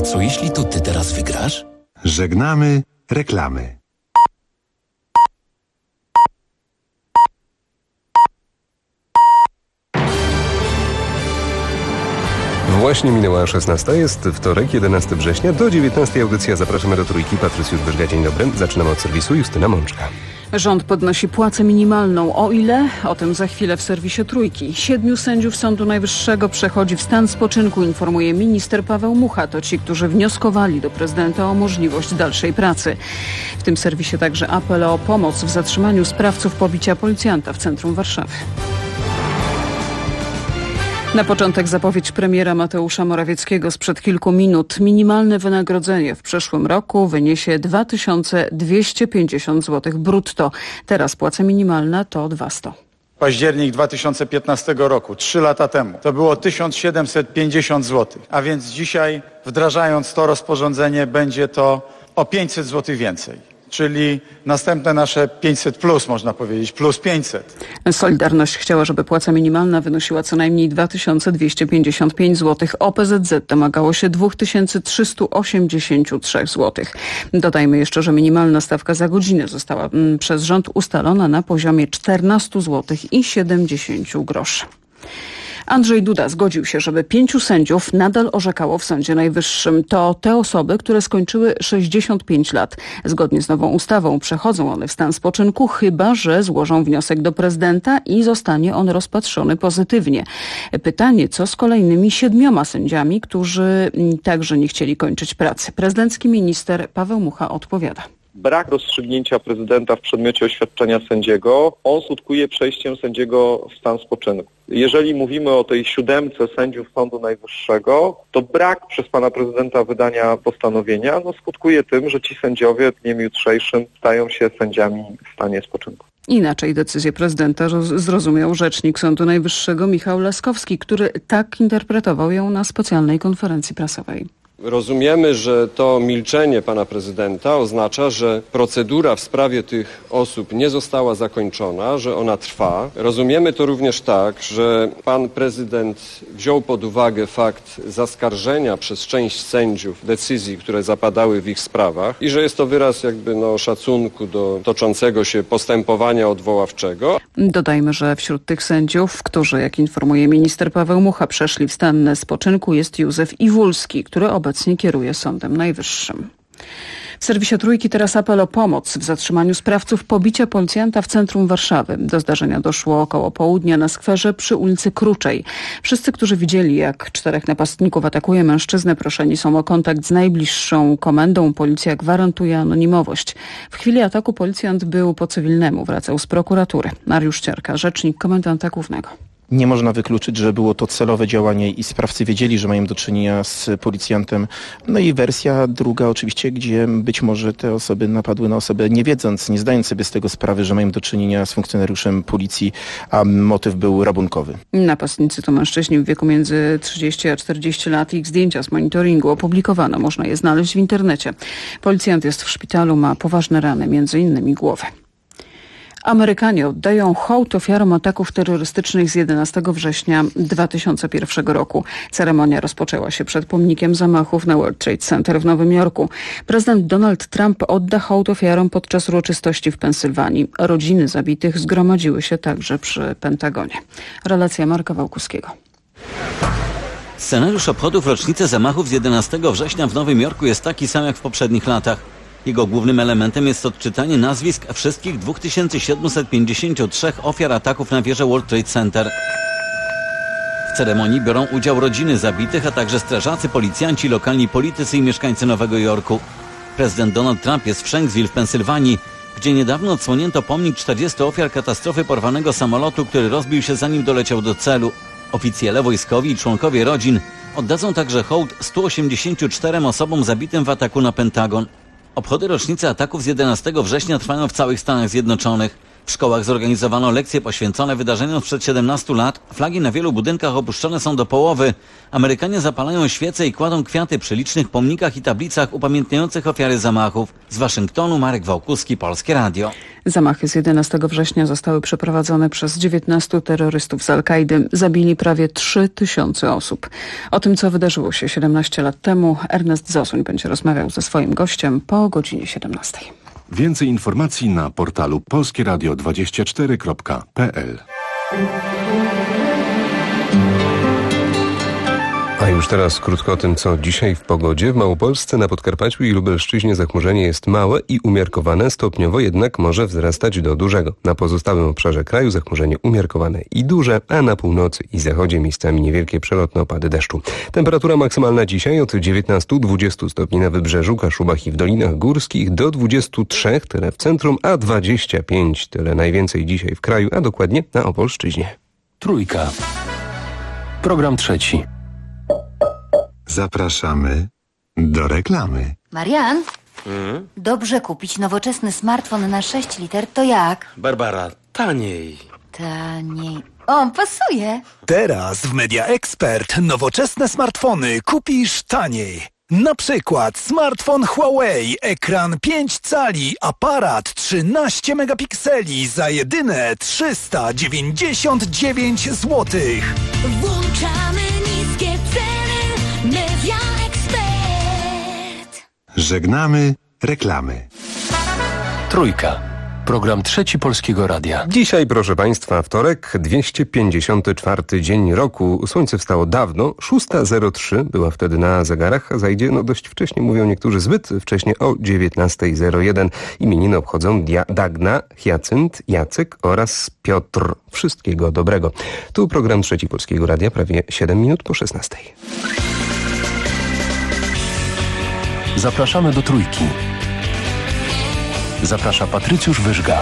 co jeśli to ty teraz wygrasz? Żegnamy reklamy. Właśnie minęła 16, jest wtorek, 11 września, do 19 audycja. Zapraszamy do Trójki. Patrycjusz Wyżga, dzień dobry. Zaczynamy od serwisu. Justyna Mączka. Rząd podnosi płacę minimalną. O ile? O tym za chwilę w serwisie Trójki. 7 sędziów Sądu Najwyższego przechodzi w stan spoczynku, informuje minister Paweł Mucha. To ci, którzy wnioskowali do prezydenta o możliwość dalszej pracy. W tym serwisie także apel o pomoc w zatrzymaniu sprawców pobicia policjanta w centrum Warszawy. Na początek zapowiedź premiera Mateusza Morawieckiego sprzed kilku minut. Minimalne wynagrodzenie w przyszłym roku wyniesie 2250 zł brutto. Teraz płaca minimalna to 200. Październik 2015 roku, 3 lata temu, to było 1750 zł. A więc dzisiaj, wdrażając to rozporządzenie, będzie to o 500 zł więcej. Czyli następne nasze 500 plus, można powiedzieć, plus 500. Solidarność chciała, żeby płaca minimalna wynosiła co najmniej 2255 zł. OPZZ domagało się 2383 zł. Dodajmy jeszcze, że minimalna stawka za godzinę została przez rząd ustalona na poziomie 14 zł i 70 groszy. Andrzej Duda zgodził się, żeby 5 sędziów nadal orzekało w Sądzie Najwyższym. To te osoby, które skończyły 65 lat. Zgodnie z nową ustawą przechodzą one w stan spoczynku, chyba że złożą wniosek do prezydenta i zostanie on rozpatrzony pozytywnie. Pytanie, co z kolejnymi 7 sędziami, którzy także nie chcieli kończyć pracy. Prezydencki minister Paweł Mucha odpowiada. Brak rozstrzygnięcia prezydenta w przedmiocie oświadczenia sędziego, on skutkuje przejściem sędziego w stan spoczynku. Jeżeli mówimy o tej 7 sędziów Sądu Najwyższego, to brak przez pana prezydenta wydania postanowienia skutkuje tym, że ci sędziowie w dniem jutrzejszym stają się sędziami w stanie spoczynku. Inaczej decyzję prezydenta zrozumiał rzecznik Sądu Najwyższego Michał Laskowski, który tak interpretował ją na specjalnej konferencji prasowej. Rozumiemy, że to milczenie pana prezydenta oznacza, że procedura w sprawie tych osób nie została zakończona, że ona trwa. Rozumiemy to również tak, że pan prezydent wziął pod uwagę fakt zaskarżenia przez część sędziów decyzji, które zapadały w ich sprawach i że jest to wyraz szacunku do toczącego się postępowania odwoławczego. Dodajmy, że wśród tych sędziów, którzy, jak informuje minister Paweł Mucha, przeszli w stan spoczynku, jest Józef Iwulski, który obecnie kieruje Sądem Najwyższym. W serwisie Trójki teraz apel o pomoc w zatrzymaniu sprawców pobicia policjanta w centrum Warszawy. Do zdarzenia doszło około południa na skwerze przy ulicy Kruczej. Wszyscy, którzy widzieli, jak 4 napastników atakuje mężczyznę, proszeni są o kontakt z najbliższą komendą. Policja gwarantuje anonimowość. W chwili ataku policjant był po cywilnemu, wracał z prokuratury. Mariusz Cierka, rzecznik komendanta głównego. Nie można wykluczyć, że było to celowe działanie i sprawcy wiedzieli, że mają do czynienia z policjantem. No i wersja druga oczywiście, gdzie być może te osoby napadły na osobę nie wiedząc, nie zdając sobie z tego sprawy, że mają do czynienia z funkcjonariuszem policji, a motyw był rabunkowy. Napastnicy to mężczyźni w wieku między 30 a 40 lat. Ich zdjęcia z monitoringu opublikowano. Można je znaleźć w internecie. Policjant jest w szpitalu, ma poważne rany, m.in. głowy. Amerykanie oddają hołd ofiarom ataków terrorystycznych z 11 września 2001 roku. Ceremonia rozpoczęła się przed pomnikiem zamachów na World Trade Center w Nowym Jorku. Prezydent Donald Trump odda hołd ofiarom podczas uroczystości w Pensylwanii. Rodziny zabitych zgromadziły się także przy Pentagonie. Relacja Marka Wałkuskiego. Scenariusz obchodów rocznicy zamachów z 11 września w Nowym Jorku jest taki sam jak w poprzednich latach. Jego głównym elementem jest odczytanie nazwisk wszystkich 2753 ofiar ataków na wieżę World Trade Center. W ceremonii biorą udział rodziny zabitych, a także strażacy, policjanci, lokalni politycy i mieszkańcy Nowego Jorku. Prezydent Donald Trump jest w Shanksville w Pensylwanii, gdzie niedawno odsłonięto pomnik 40 ofiar katastrofy porwanego samolotu, który rozbił się zanim doleciał do celu. Oficjele wojskowi i członkowie rodzin oddadzą także hołd 184 osobom zabitym w ataku na Pentagon. Obchody rocznicy ataków z 11 września trwają w całych Stanach Zjednoczonych. W szkołach zorganizowano lekcje poświęcone wydarzeniom sprzed 17 lat. Flagi na wielu budynkach opuszczone są do połowy. Amerykanie zapalają świece i kładą kwiaty przy licznych pomnikach i tablicach upamiętniających ofiary zamachów. Z Waszyngtonu Marek Wałkuski, Polskie Radio. Zamachy z 11 września zostały przeprowadzone przez 19 terrorystów z Al-Kaidy. Zabili prawie 3000 osób. O tym, co wydarzyło się 17 lat temu, Ernest Zosuń będzie rozmawiał ze swoim gościem po godzinie 17. Więcej informacji na portalu polskieradio24.pl. A już teraz krótko o tym, co dzisiaj w pogodzie. W Małopolsce, na Podkarpaciu i Lubelszczyźnie zachmurzenie jest małe i umiarkowane, stopniowo jednak może wzrastać do dużego. Na pozostałym obszarze kraju zachmurzenie umiarkowane i duże, a na północy i zachodzie miejscami niewielkie przelotne opady deszczu. Temperatura maksymalna dzisiaj od 19-20 stopni na Wybrzeżu, Kaszubach i w Dolinach Górskich do 23, tyle w centrum, a 25, tyle najwięcej dzisiaj w kraju, a dokładnie na Opolszczyźnie. Trójka. Program trzeci. Zapraszamy do reklamy. Marian, dobrze kupić nowoczesny smartfon na 6 liter, to jak? Barbara, taniej. Taniej. O, pasuje. Teraz w Media Expert nowoczesne smartfony kupisz taniej. Na przykład smartfon Huawei, ekran 5 cali, aparat 13 megapikseli za jedyne 399 zł. Włączamy niskie ceny. Media Expert. Żegnamy reklamy. Trójka. Program trzeci Polskiego Radia. Dzisiaj, proszę Państwa, wtorek, 254 dzień roku. Słońce wstało dawno, 6:03 była wtedy na zegarach, a zajdzie dość wcześnie, mówią niektórzy, zbyt wcześnie, o 19:01. Imieniny obchodzą Dagna, Hyacynt, Jacek oraz Piotr. Wszystkiego dobrego. Tu program trzeci Polskiego Radia, prawie 7 minut po 16. Zapraszamy do Trójki. Zaprasza Patrycjusz Wyżga.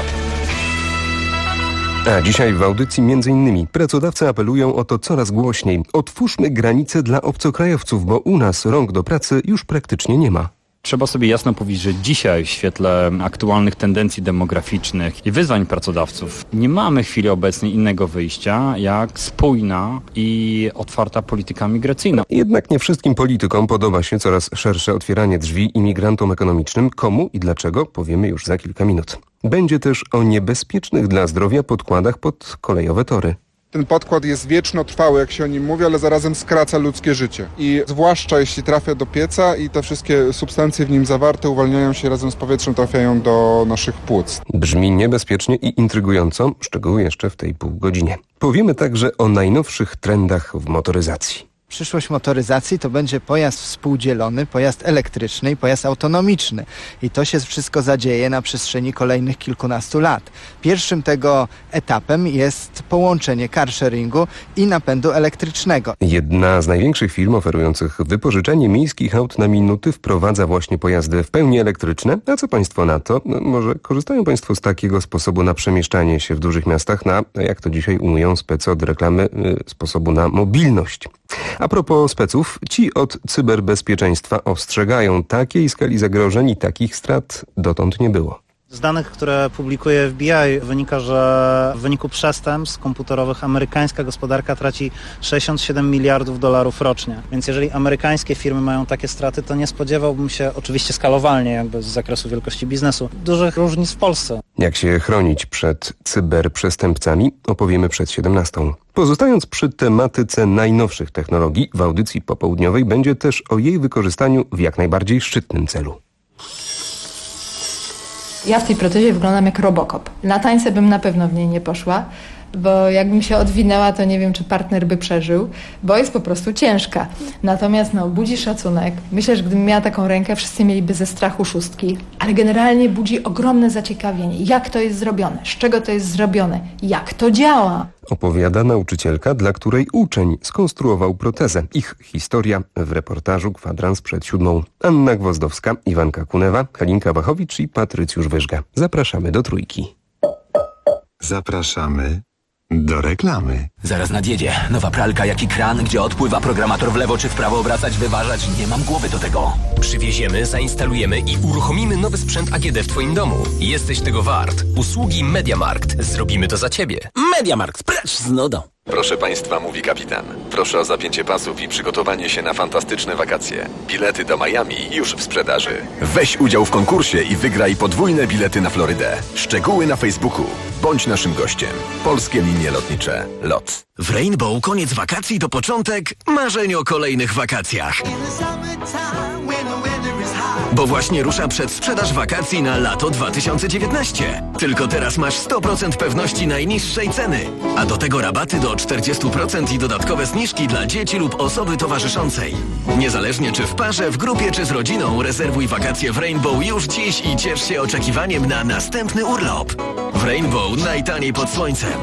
A dzisiaj w audycji m.in. pracodawcy apelują o to coraz głośniej. Otwórzmy granice dla obcokrajowców, bo u nas rąk do pracy już praktycznie nie ma. Trzeba sobie jasno powiedzieć, że dzisiaj w świetle aktualnych tendencji demograficznych i wyzwań pracodawców nie mamy w chwili obecnej innego wyjścia jak spójna i otwarta polityka migracyjna. Jednak nie wszystkim politykom podoba się coraz szersze otwieranie drzwi imigrantom ekonomicznym. Komu i dlaczego powiemy już za kilka minut. Będzie też o niebezpiecznych dla zdrowia podkładach pod kolejowe tory. Ten podkład jest wiecznotrwały, jak się o nim mówi, ale zarazem skraca ludzkie życie. I zwłaszcza jeśli trafia do pieca i te wszystkie substancje w nim zawarte uwalniają się razem z powietrzem, trafiają do naszych płuc. Brzmi niebezpiecznie i intrygująco, szczegóły jeszcze w tej półgodzinie. Powiemy także o najnowszych trendach w motoryzacji. Przyszłość motoryzacji to będzie pojazd współdzielony, pojazd elektryczny i pojazd autonomiczny. I to się wszystko zadzieje na przestrzeni kolejnych kilkunastu lat. Pierwszym tego etapem jest połączenie carsharingu i napędu elektrycznego. Jedna z największych firm oferujących wypożyczenie miejskich aut na minuty wprowadza właśnie pojazdy w pełni elektryczne. A co Państwo na to? Może korzystają Państwo z takiego sposobu na przemieszczanie się w dużych miastach, na, jak to dzisiaj umują specy od reklamy, sposobu na mobilność. A propos speców, ci od cyberbezpieczeństwa ostrzegają, takiej skali zagrożeń i takich strat dotąd nie było. Z danych, które publikuje FBI, wynika, że w wyniku przestępstw komputerowych amerykańska gospodarka traci 67 miliardów dolarów rocznie. Więc jeżeli amerykańskie firmy mają takie straty, to nie spodziewałbym się, oczywiście skalowalnie, jakby z zakresu wielkości biznesu, dużych różnic w Polsce. Jak się chronić przed cyberprzestępcami, opowiemy przed 17. Pozostając przy tematyce najnowszych technologii, w audycji popołudniowej będzie też o jej wykorzystaniu w jak najbardziej szczytnym celu. Ja w tej protezie wyglądam jak Robocop. Na tańce bym na pewno w niej nie poszła, bo jakbym się odwinęła, to nie wiem, czy partner by przeżył, bo jest po prostu ciężka. Natomiast budzi szacunek. Myślę, że gdybym miała taką rękę, wszyscy mieliby ze strachu szóstki, ale generalnie budzi ogromne zaciekawienie. Jak to jest zrobione? Z czego to jest zrobione? Jak to działa? Opowiada nauczycielka, dla której uczeń skonstruował protezę. Ich historia w reportażu Kwadrans przed 7. Anna Gwozdowska, Iwanka Kunewa, Halinka Wachowicz i Patrycjusz Wyżga. Zapraszamy do Trójki. Zapraszamy Do reklamy. Zaraz nadjedzie. Nowa pralka jak i kran, gdzie odpływa programator w lewo czy w prawo obracać, wyważać. Nie mam głowy do tego. Przywieziemy, zainstalujemy i uruchomimy nowy sprzęt AGD w Twoim domu. Jesteś tego wart. Usługi MediaMarkt. Zrobimy to za Ciebie. MediaMarkt, precz z nudą. Proszę Państwa, mówi kapitan. Proszę o zapięcie pasów i przygotowanie się na fantastyczne wakacje. Bilety do Miami już w sprzedaży. Weź udział w konkursie i wygraj podwójne bilety na Florydę. Szczegóły na Facebooku. Bądź naszym gościem. Polskie Linie Lotnicze. LOT. W Rainbow koniec wakacji to początek marzeń o kolejnych wakacjach. Bo właśnie rusza przedsprzedaż wakacji na lato 2019. Tylko teraz masz 100% pewności najniższej ceny. A do tego rabaty do 40% i dodatkowe zniżki dla dzieci lub osoby towarzyszącej. Niezależnie czy w parze, w grupie czy z rodziną, rezerwuj wakacje w Rainbow już dziś i ciesz się oczekiwaniem na następny urlop. W Rainbow najtaniej pod słońcem.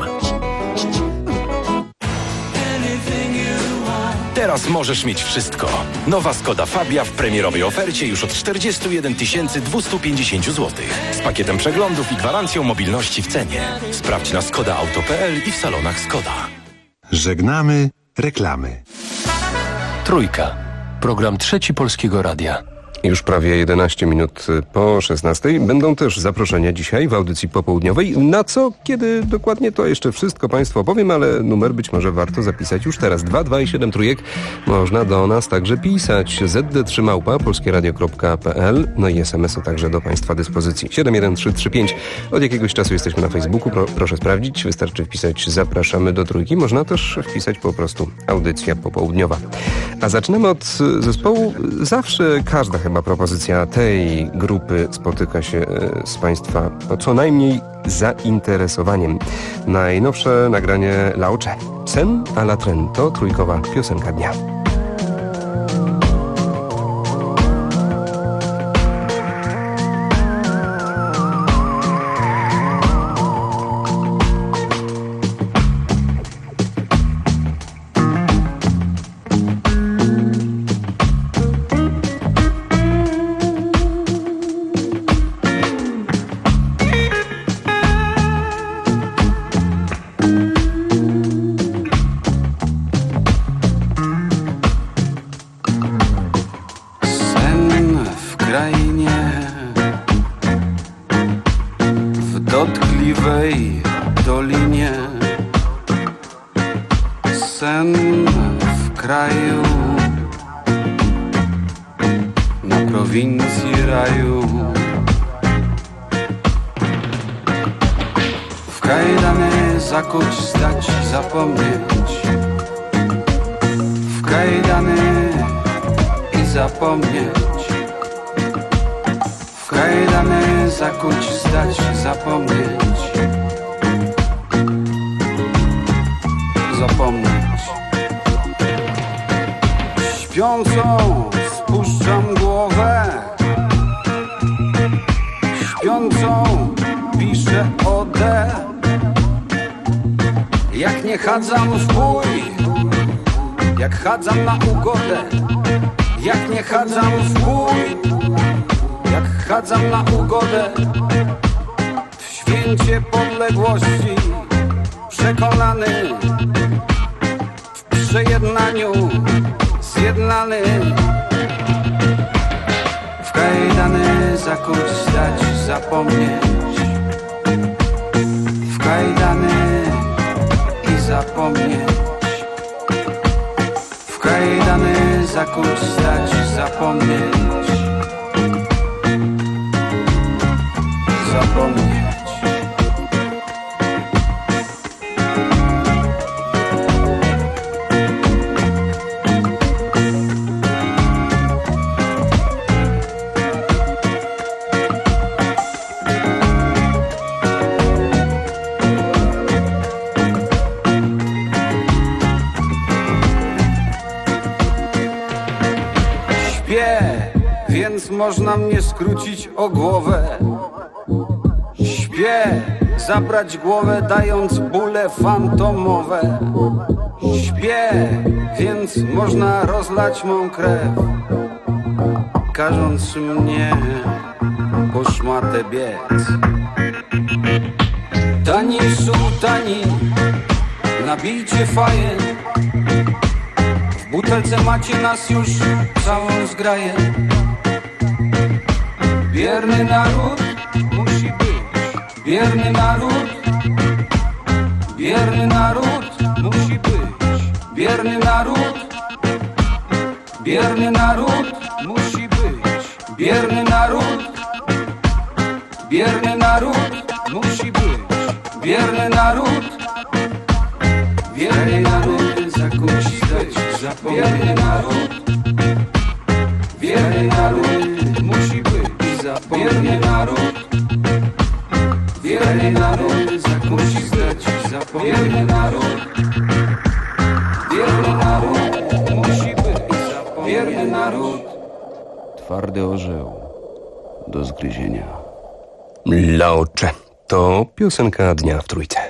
Teraz możesz mieć wszystko. Nowa Skoda Fabia w premierowej ofercie już od 41 250 zł. Z pakietem przeglądów i gwarancją mobilności w cenie. Sprawdź na skodaauto.pl i w salonach Skoda. Żegnamy reklamy. Trójka. Program Trzeci Polskiego Radia. Już prawie 11 minut po 16. Będą też zaproszenia dzisiaj w audycji popołudniowej. Na co, kiedy dokładnie, to jeszcze wszystko Państwu opowiem, ale numer być może warto zapisać już teraz. 227 trójek. Można do nas także pisać. zd3@polskieradio.pl. No i SMS-y także do Państwa dyspozycji. 71335. Od jakiegoś czasu jesteśmy na Facebooku. Proszę sprawdzić. Wystarczy wpisać zapraszamy do trójki. Można też wpisać po prostu audycja popołudniowa. A zaczynamy od zespołu. Zawsze każda chyba propozycja tej grupy spotyka się z Państwa co najmniej zainteresowaniem. Najnowsze nagranie Laocze. Sen a la tren to trójkowa piosenka dnia. Śpiącą spuszczam głowę, śpiącą piszę odę. Jak nie chadzam w bój, jak chadzam na ugodę. Jak nie chadzam w bój, jak chadzam na ugodę. W święcie podległości przekonany, w przejednaniu zjednany. W kajdany zakuć, stać, zapomnieć. W kajdany i zapomnieć. W kajdany zakuć, stać, zapomnieć. Zapomnieć. Więc można mnie skrócić o głowę. Śpię, zabrać głowę, dając bóle fantomowe. Śpię, więc można rozlać mą krew, każąc mnie po szmatę biec. Tani sułtani nabijcie faję. W butelce macie nas już całą zgraję. Bierny naród musi być. Bierny naród. Bierny naród musi być. Bierny naród. Bierny naród musi być. Bierny naród. Bierny naród musi być. Bierny naród. Bierny naród musi być. Bierny naród. Bierny naród musi być. Bierny naród. Bierny naród musi być. Bierny naród. Bierny naród musi być. Bierny naród. Twardy orzeł do zgryzienia. Laocze. To piosenka dnia w Trójce.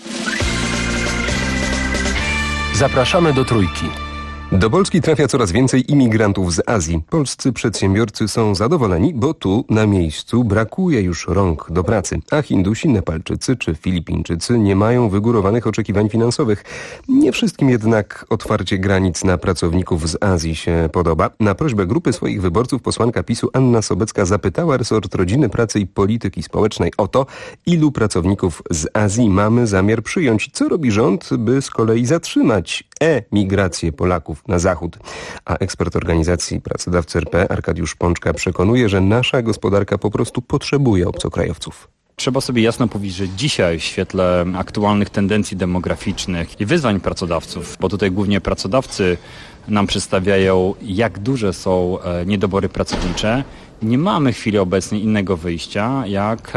Zapraszamy do Trójki. Do Polski trafia coraz więcej imigrantów z Azji. Polscy przedsiębiorcy są zadowoleni, bo tu na miejscu brakuje już rąk do pracy. A Hindusi, Nepalczycy czy Filipińczycy nie mają wygórowanych oczekiwań finansowych. Nie wszystkim jednak otwarcie granic na pracowników z Azji się podoba. Na prośbę grupy swoich wyborców posłanka PiS-u Anna Sobecka zapytała resort Rodziny, Pracy i Polityki Społecznej o to, ilu pracowników z Azji mamy zamiar przyjąć. Co robi rząd, by z kolei zatrzymać emigrację Polaków na zachód. A ekspert organizacji Pracodawcy RP Arkadiusz Pączka przekonuje, że nasza gospodarka po prostu potrzebuje obcokrajowców. Trzeba sobie jasno powiedzieć, że dzisiaj w świetle aktualnych tendencji demograficznych i wyzwań pracodawców, bo tutaj głównie pracodawcy nam przedstawiają, jak duże są niedobory pracownicze, nie mamy w chwili obecnej innego wyjścia jak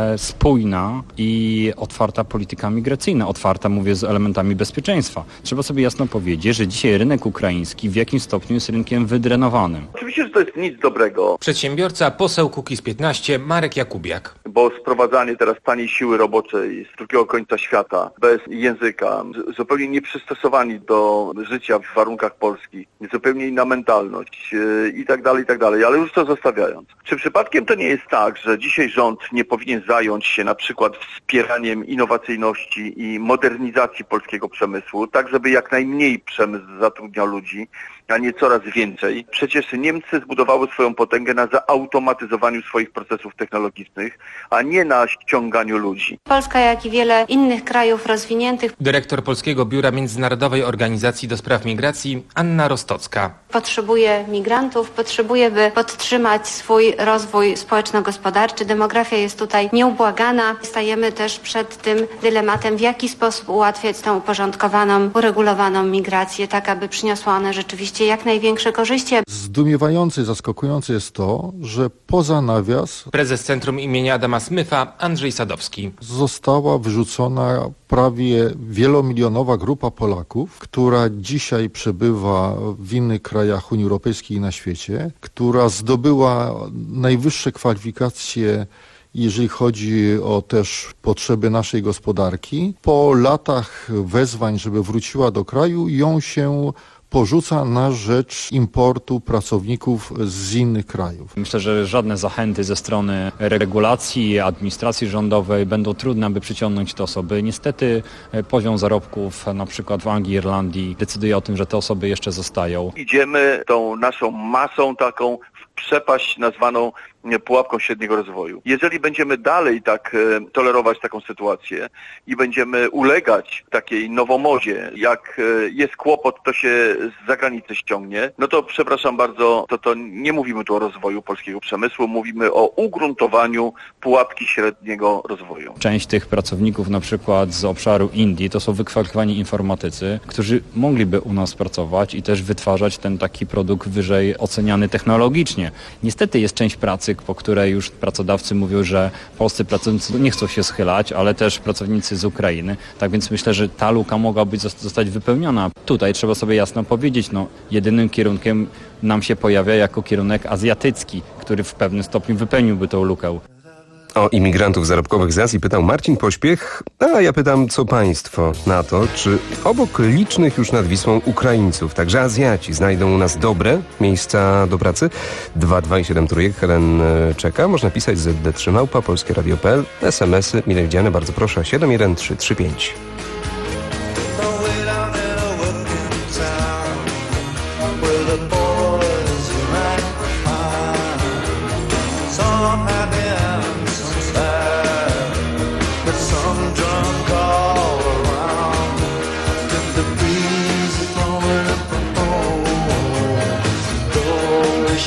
spójna i otwarta polityka migracyjna. Otwarta, mówię, z elementami bezpieczeństwa. Trzeba sobie jasno powiedzieć, że dzisiaj rynek ukraiński w jakimś stopniu jest rynkiem wydrenowanym. Oczywiście, że to jest nic dobrego. Przedsiębiorca, poseł Kukiz15, Marek Jakubiak. Bo sprowadzanie teraz taniej siły roboczej z drugiego końca świata, bez języka, zupełnie nieprzystosowani do życia w warunkach polskich, zupełnie inna mentalność i tak dalej, ale już to zostawiając. Czy przypadkiem to nie jest tak, że dzisiaj rząd nie powinien zająć się na przykład wspieraniem innowacyjności i modernizacji polskiego przemysłu, tak żeby jak najmniej przemysł zatrudniał ludzi, a nie coraz więcej? Przecież Niemcy zbudowały swoją potęgę na zautomatyzowaniu swoich procesów technologicznych, a nie na ściąganiu ludzi. Polska, jak i wiele innych krajów rozwiniętych, Dyrektor Polskiego Biura Międzynarodowej Organizacji do Spraw Migracji Anna Rostocka. potrzebuje migrantów, potrzebuje, by podtrzymać swój rozwój społeczno-gospodarczy. Demografia jest tutaj nieubłagana. Stajemy też przed tym dylematem, w jaki sposób ułatwiać tą uporządkowaną, uregulowaną migrację, tak aby przyniosła ona rzeczywiście jak największe korzyści. Zdumiewające i zaskakujące jest to, że poza nawias Prezes Centrum imienia Adama Smytha Andrzej Sadowski. została wyrzucona prawie wielomilionowa grupa Polaków, która dzisiaj przebywa w innych krajach Unii Europejskiej i na świecie, która zdobyła najwyższe kwalifikacje, jeżeli chodzi o też potrzeby naszej gospodarki. Po latach wezwań, żeby wróciła do kraju, ją się porzuca na rzecz importu pracowników z innych krajów. Myślę, że żadne zachęty ze strony regulacji, administracji rządowej będą trudne, aby przyciągnąć te osoby. Niestety poziom zarobków na przykład w Anglii, Irlandii decyduje o tym, że te osoby jeszcze zostają. Idziemy tą naszą masą taką w przepaść nazwaną pułapką średniego rozwoju. Jeżeli będziemy dalej tak tolerować taką sytuację i będziemy ulegać takiej nowomodzie, jak jest kłopot, to się z zagranicy ściągnie, no to przepraszam bardzo, to nie mówimy tu o rozwoju polskiego przemysłu, mówimy o ugruntowaniu pułapki średniego rozwoju. Część tych pracowników na przykład z obszaru Indii to są wykwalifikowani informatycy, którzy mogliby u nas pracować i też wytwarzać ten taki produkt wyżej oceniany technologicznie. Niestety jest część pracy, po której już pracodawcy mówią, że polscy pracownicy nie chcą się schylać, ale też pracownicy z Ukrainy. Tak więc myślę, że ta luka mogłaby zostać wypełniona. Tutaj trzeba sobie jasno powiedzieć, jedynym kierunkiem nam się pojawia jako kierunek azjatycki, który w pewnym stopniu wypełniłby tą lukę. O imigrantów zarobkowych z Azji pytał Marcin Pośpiech, a ja pytam, co państwo na to, czy obok licznych już nad Wisłą Ukraińców, także Azjaci, znajdą u nas dobre miejsca do pracy? 227 trójek, Helen czeka. Można pisać zdtrzymałpa.polskieradio.pl. SMS-y mile widziane, bardzo proszę, 71335.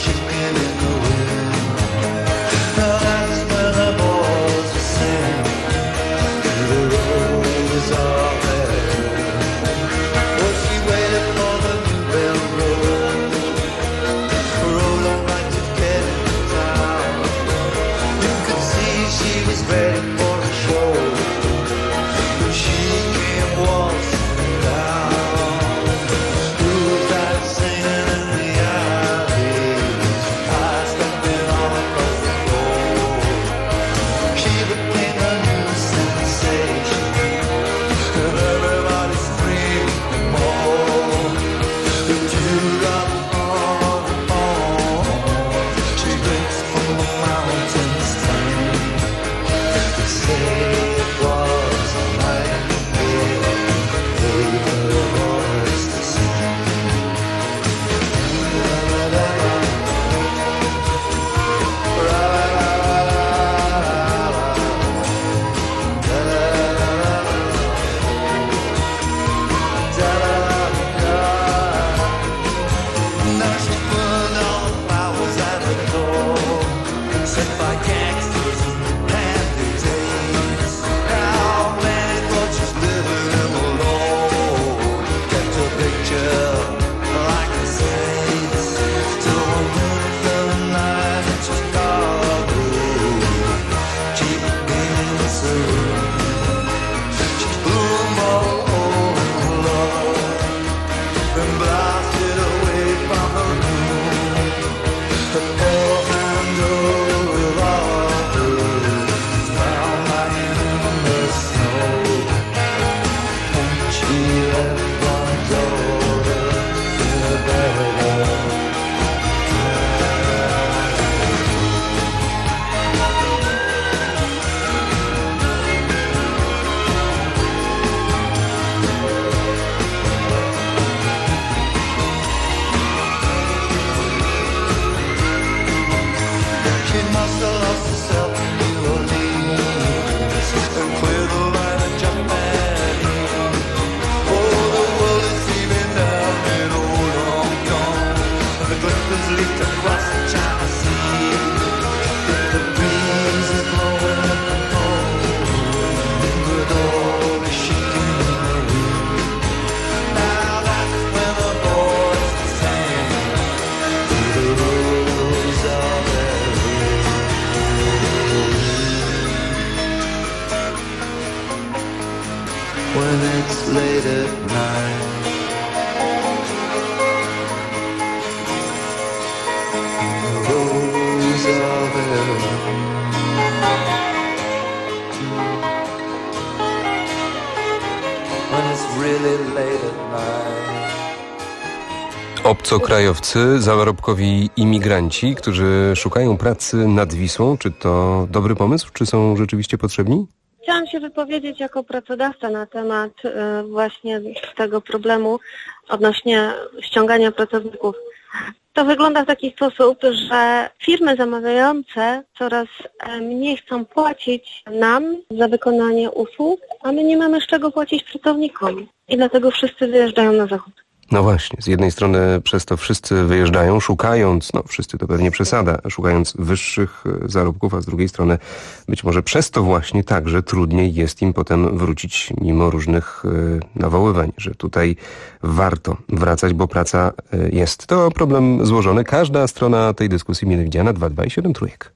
Obcokrajowcy, zarobkowi imigranci, którzy szukają pracy nad Wisłą. Czy to dobry pomysł? Czy są rzeczywiście potrzebni? Chciałam się wypowiedzieć jako pracodawca na temat właśnie tego problemu odnośnie ściągania pracowników. To wygląda w taki sposób, że firmy zamawiające coraz mniej chcą płacić nam za wykonanie usług, a my nie mamy z czego płacić pracownikom. I dlatego wszyscy wyjeżdżają na zachód. No właśnie, z jednej strony przez to wszyscy wyjeżdżają, szukając, no wszyscy to pewnie przesada, szukając wyższych zarobków, a z drugiej strony być może przez to właśnie także trudniej jest im potem wrócić mimo różnych nawoływań, że tutaj warto wracać, bo praca jest. To problem złożony. Każda strona tej dyskusji mile widziana. 227 Trójek.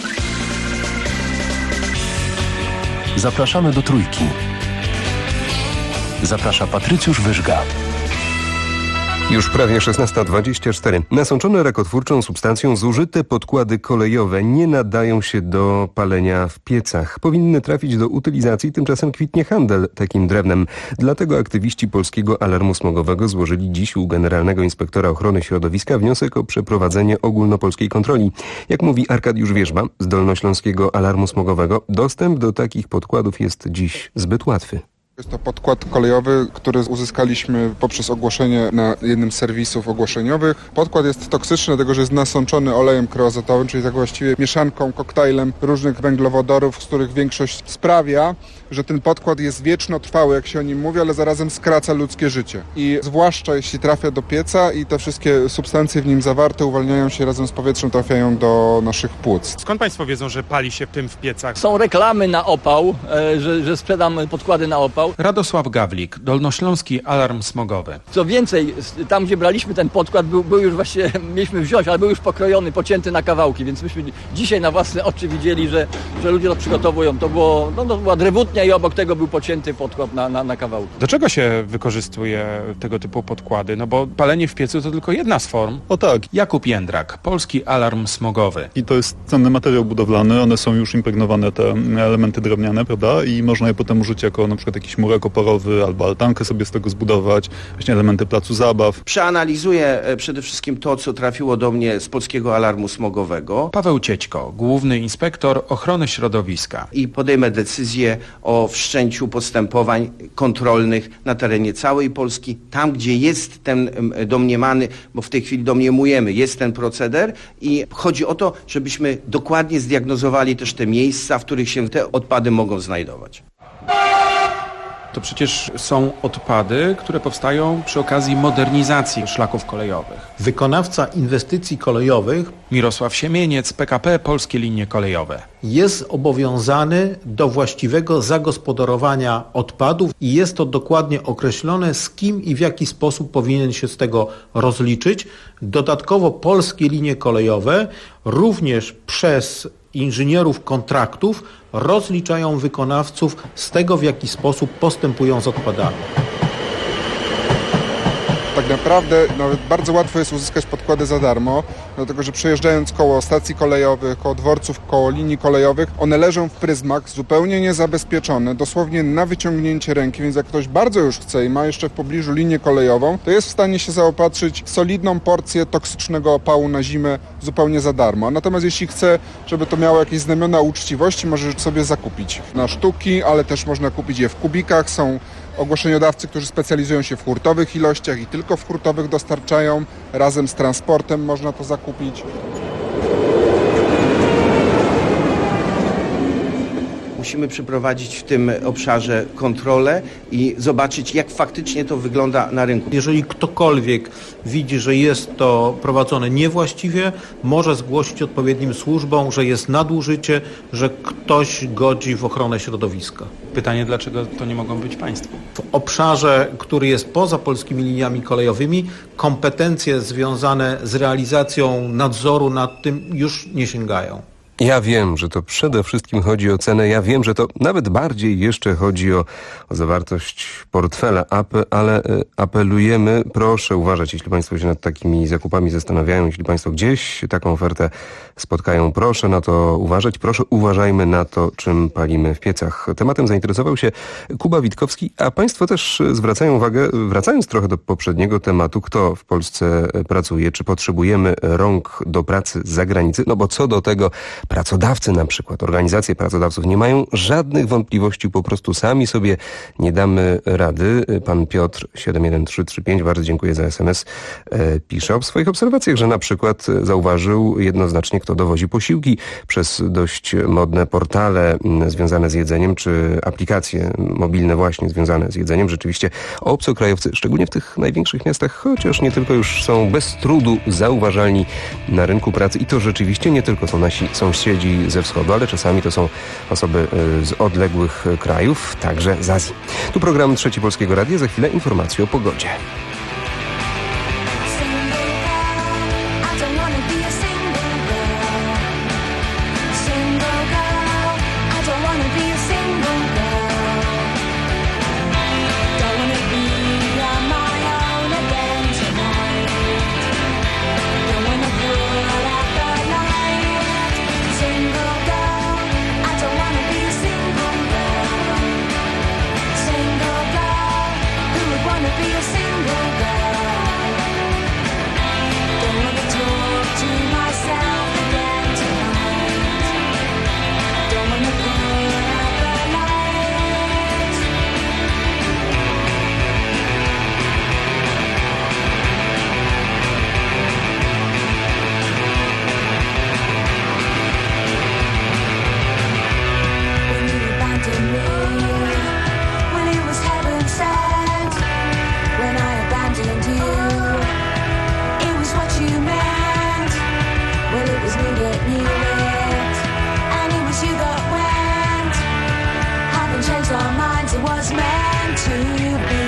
Zapraszamy do Trójki. Zaprasza Patrycjusz Wyżga. Już prawie 16:24. Nasączone rakotwórczą substancją zużyte podkłady kolejowe nie nadają się do palenia w piecach. Powinny trafić do utylizacji, tymczasem kwitnie handel takim drewnem. Dlatego aktywiści Polskiego Alarmu Smogowego złożyli dziś u Generalnego Inspektora Ochrony Środowiska wniosek o przeprowadzenie ogólnopolskiej kontroli. Jak mówi Arkadiusz Wierzba z Dolnośląskiego Alarmu Smogowego, dostęp do takich podkładów jest dziś zbyt łatwy. Jest to podkład kolejowy, który uzyskaliśmy poprzez ogłoszenie na jednym z serwisów ogłoszeniowych. Podkład jest toksyczny, dlatego że jest nasączony olejem kreozotowym, czyli tak właściwie mieszanką, koktajlem różnych węglowodorów, z których większość sprawia, że ten podkład jest wiecznotrwały, jak się o nim mówi, ale zarazem skraca ludzkie życie. I zwłaszcza jeśli trafia do pieca i te wszystkie substancje w nim zawarte uwalniają się razem z powietrzem, trafiają do naszych płuc. Skąd Państwo wiedzą, że pali się tym w piecach? Są reklamy na opał, że sprzedam podkłady na opał. Radosław Gawlik, Dolnośląski Alarm Smogowy. Co więcej, tam gdzie braliśmy ten podkład, był już właśnie, mieliśmy wziąć, ale był już pokrojony, pocięty na kawałki, więc myśmy dzisiaj na własne oczy widzieli, że ludzie to przygotowują. To była drewutnia i obok tego był pocięty podkład na kawałki. Do czego się wykorzystuje tego typu podkłady? No bo palenie w piecu to tylko jedna z form. O tak. Jakub Jędrak, Polski Alarm Smogowy. I to jest cenny materiał budowlany, one są już impregnowane, te elementy drewniane, prawda? I można je potem użyć jako na przykład jakiś murek oporowy albo altankę sobie z tego zbudować, właśnie elementy placu zabaw. Przeanalizuję przede wszystkim to, co trafiło do mnie z Polskiego Alarmu Smogowego. Paweł Ciećko, Główny Inspektor Ochrony Środowiska. I podejmę decyzję o wszczęciu postępowań kontrolnych na terenie całej Polski, tam gdzie jest ten domniemany, bo w tej chwili domniemujemy, jest ten proceder i chodzi o to, żebyśmy dokładnie zdiagnozowali też te miejsca, w których się te odpady mogą znajdować. To przecież są odpady, które powstają przy okazji modernizacji szlaków kolejowych. Wykonawca inwestycji kolejowych Mirosław Siemieniec, PKP Polskie Linie Kolejowe. Jest obowiązany do właściwego zagospodarowania odpadów i jest to dokładnie określone, z kim i w jaki sposób powinien się z tego rozliczyć. Dodatkowo Polskie Linie Kolejowe również przez inżynierów kontraktów rozliczają wykonawców z tego, w jaki sposób postępują z odpadami. Tak naprawdę nawet bardzo łatwo jest uzyskać podkłady za darmo, dlatego że przejeżdżając koło stacji kolejowych, koło dworców, koło linii kolejowych, one leżą w pryzmach zupełnie niezabezpieczone, dosłownie na wyciągnięcie ręki, więc jak ktoś bardzo już chce i ma jeszcze w pobliżu linię kolejową, to jest w stanie się zaopatrzyć w solidną porcję toksycznego opału na zimę zupełnie za darmo. Natomiast jeśli chce, żeby to miało jakieś znamiona uczciwości, może sobie zakupić na sztuki, ale też można kupić je w kubikach. Są ogłoszeniodawcy, którzy specjalizują się w hurtowych ilościach i tylko w hurtowych dostarczają. Razem z transportem można to zakupić. Musimy przeprowadzić w tym obszarze kontrolę i zobaczyć, jak faktycznie to wygląda na rynku. Jeżeli ktokolwiek widzi, że jest to prowadzone niewłaściwie, może zgłosić odpowiednim służbom, że jest nadużycie, że ktoś godzi w ochronę środowiska. Pytanie, dlaczego to nie mogą być państwo? W obszarze, który jest poza polskimi liniami kolejowymi, kompetencje związane z realizacją nadzoru nad tym już nie sięgają. Ja wiem, że to przede wszystkim chodzi o cenę, ja wiem, że to nawet bardziej jeszcze chodzi o zawartość portfela, ale apelujemy, proszę uważać, jeśli Państwo się nad takimi zakupami zastanawiają, jeśli Państwo gdzieś taką ofertę spotkają, proszę na to uważać, proszę uważajmy na to, czym palimy w piecach. Tematem zainteresował się Kuba Witkowski, a Państwo też zwracają uwagę, wracając trochę do poprzedniego tematu, kto w Polsce pracuje, czy potrzebujemy rąk do pracy z zagranicy, no bo co do tego pracodawcy na przykład, organizacje pracodawców nie mają żadnych wątpliwości, po prostu sami sobie nie damy rady. Pan Piotr 71335, bardzo dziękuję za SMS, pisze o swoich obserwacjach, że na przykład zauważył jednoznacznie, kto dowozi posiłki przez dość modne portale związane z jedzeniem, czy aplikacje mobilne właśnie związane z jedzeniem. Rzeczywiście obcokrajowcy, szczególnie w tych największych miastach, chociaż nie tylko, już są bez trudu zauważalni na rynku pracy i to rzeczywiście nie tylko są nasi sąsiedzi ze wschodu, ale czasami to są osoby z odległych krajów, także z Azji. Tu program Trzeci Polskiego Radia, za chwilę informacje o pogodzie. Be a single knew it, and it was you that went. Having changed our minds, it was meant to be.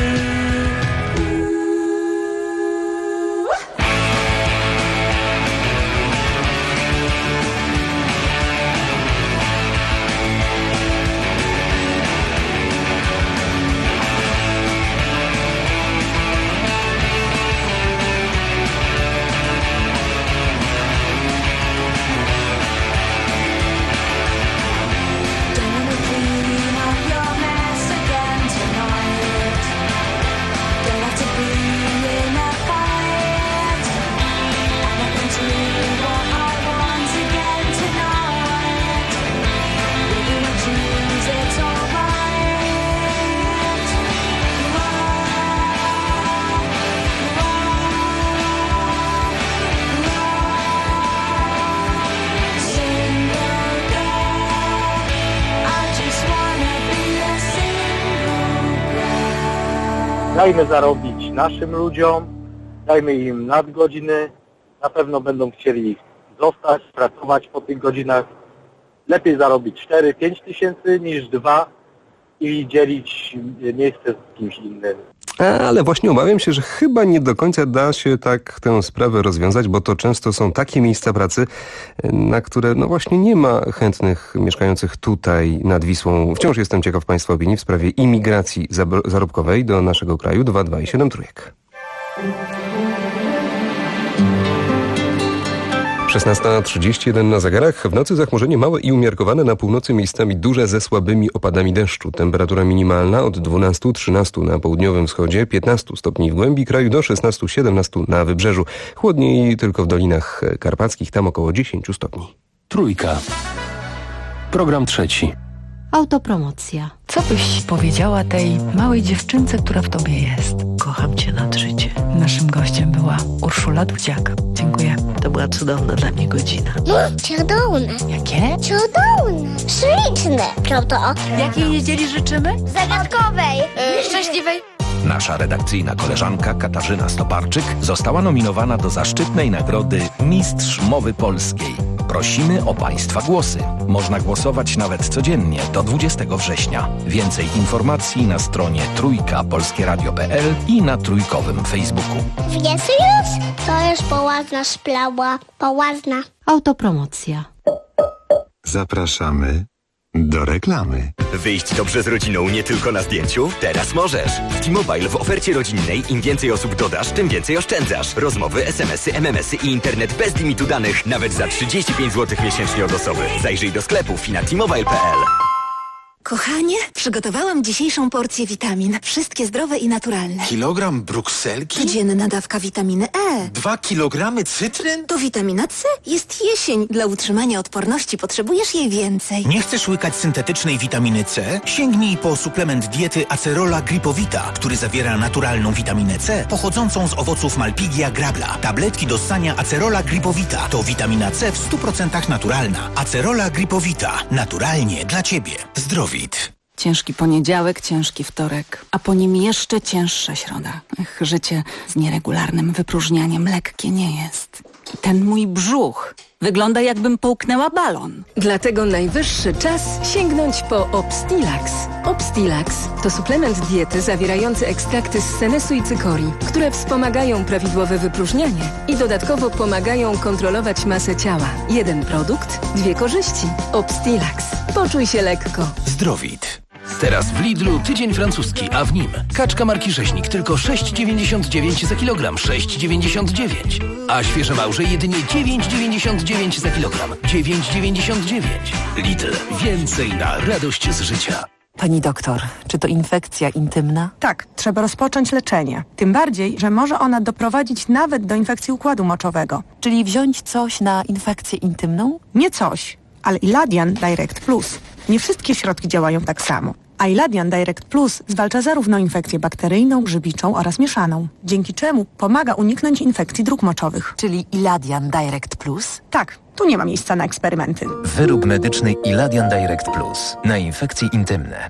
Dajmy zarobić naszym ludziom, dajmy im nadgodziny, na pewno będą chcieli zostać, pracować po tych godzinach. Lepiej zarobić 4-5 tysięcy niż 2 i dzielić miejsce z kimś innym. Ale właśnie obawiam się, że chyba nie do końca da się tak tę sprawę rozwiązać, bo to często są takie miejsca pracy, na które no właśnie nie ma chętnych mieszkających tutaj nad Wisłą. Wciąż jestem ciekaw Państwa opinii w sprawie imigracji zarobkowej do naszego kraju. 2,2 i 7 trójek. 16:31 na zegarach. W nocy zachmurzenie małe i umiarkowane, na północy miejscami duże ze słabymi opadami deszczu. Temperatura minimalna od 12-13 na południowym wschodzie, 15 stopni w głębi kraju do 16-17 na wybrzeżu. Chłodniej tylko w dolinach karpackich, tam około 10 stopni. Trójka. Program trzeci. Autopromocja. Co byś powiedziała tej małej dziewczynce, która w tobie jest? Kocham cię nad życie. Naszym gościem była Urszula Dudziak. Dziękuję. To była cudowna dla mnie godzina. No, cudowne. Jakie? Cudowne. Śliczne. Prawda? Jakiej niedzieli życzymy? Zagadkowej. Szczęśliwej. Nasza redakcyjna koleżanka Katarzyna Stoparczyk została nominowana do zaszczytnej nagrody Mistrz Mowy Polskiej. Prosimy o Państwa głosy. Można głosować nawet codziennie do 20 września. Więcej informacji na stronie trójkapolskieradio.pl i na trójkowym Facebooku. Wiesz już? To jest poważna sprawa. Poważna. Autopromocja. Zapraszamy do reklamy. Wyjść dobrze z rodziną nie tylko na zdjęciu? Teraz możesz. W T-Mobile w ofercie rodzinnej im więcej osób dodasz, tym więcej oszczędzasz. Rozmowy, SMS-y, MMS-y i internet bez limitu danych nawet za 35 zł miesięcznie od osoby. Zajrzyj do sklepów i na t-mobile.pl. Kochanie, przygotowałam dzisiejszą porcję witamin. Wszystkie zdrowe i naturalne. Kilogram brukselki? Codzienna dawka witaminy E. 2 kilogramy cytryn? To witamina C. Jest jesień. Dla utrzymania odporności potrzebujesz jej więcej. Nie chcesz łykać syntetycznej witaminy C? Sięgnij po suplement diety Acerola Gripowita, który zawiera naturalną witaminę C pochodzącą z owoców Malpighia grabla. Tabletki do ssania Acerola Gripowita to witamina C w 100% naturalna. Acerola Gripowita. Naturalnie dla Ciebie. Zdrowie. Ciężki poniedziałek, ciężki wtorek, a po nim jeszcze cięższa środa. Życie z nieregularnym wypróżnianiem lekkie nie jest. Ten mój brzuch wygląda, jakbym połknęła balon. Dlatego najwyższy czas sięgnąć po Obstilax. Obstilax to suplement diety zawierający ekstrakty z senesu i cykorii, które wspomagają prawidłowe wypróżnianie i dodatkowo pomagają kontrolować masę ciała. Jeden produkt, 2 korzyści. Obstilax. Poczuj się lekko. Zdrowit. Teraz w Lidlu tydzień francuski, a w nim kaczka marki Rzeźnik tylko 6,99 za kilogram, 6,99. A świeże małże jedynie 9,99 za kilogram, 9,99. Lidl. Więcej na radość z życia. Pani doktor, czy to infekcja intymna? Tak, trzeba rozpocząć leczenie. Tym bardziej, że może ona doprowadzić nawet do infekcji układu moczowego. Czyli wziąć coś na infekcję intymną? Nie coś, ale Iladian Direct Plus. Nie wszystkie środki działają tak samo. A Iladian Direct Plus zwalcza zarówno infekcję bakteryjną, grzybiczą oraz mieszaną, dzięki czemu pomaga uniknąć infekcji dróg moczowych. Czyli Iladian Direct Plus? Tak, tu nie ma miejsca na eksperymenty. Wyrób medyczny Iladian Direct Plus na infekcje intymne.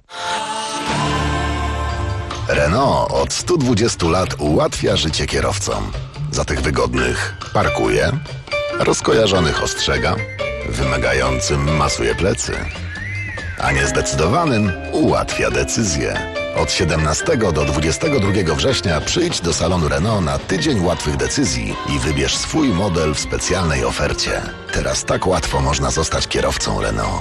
Renault od 120 lat ułatwia życie kierowcom. Za tych wygodnych parkuje, rozkojarzonych ostrzega, Wymagającym masuje plecy, a niezdecydowanym ułatwia decyzję. Od 17 do 22 września przyjdź do salonu Renault na tydzień łatwych decyzji i wybierz swój model w specjalnej ofercie. Teraz tak łatwo można zostać kierowcą Renault.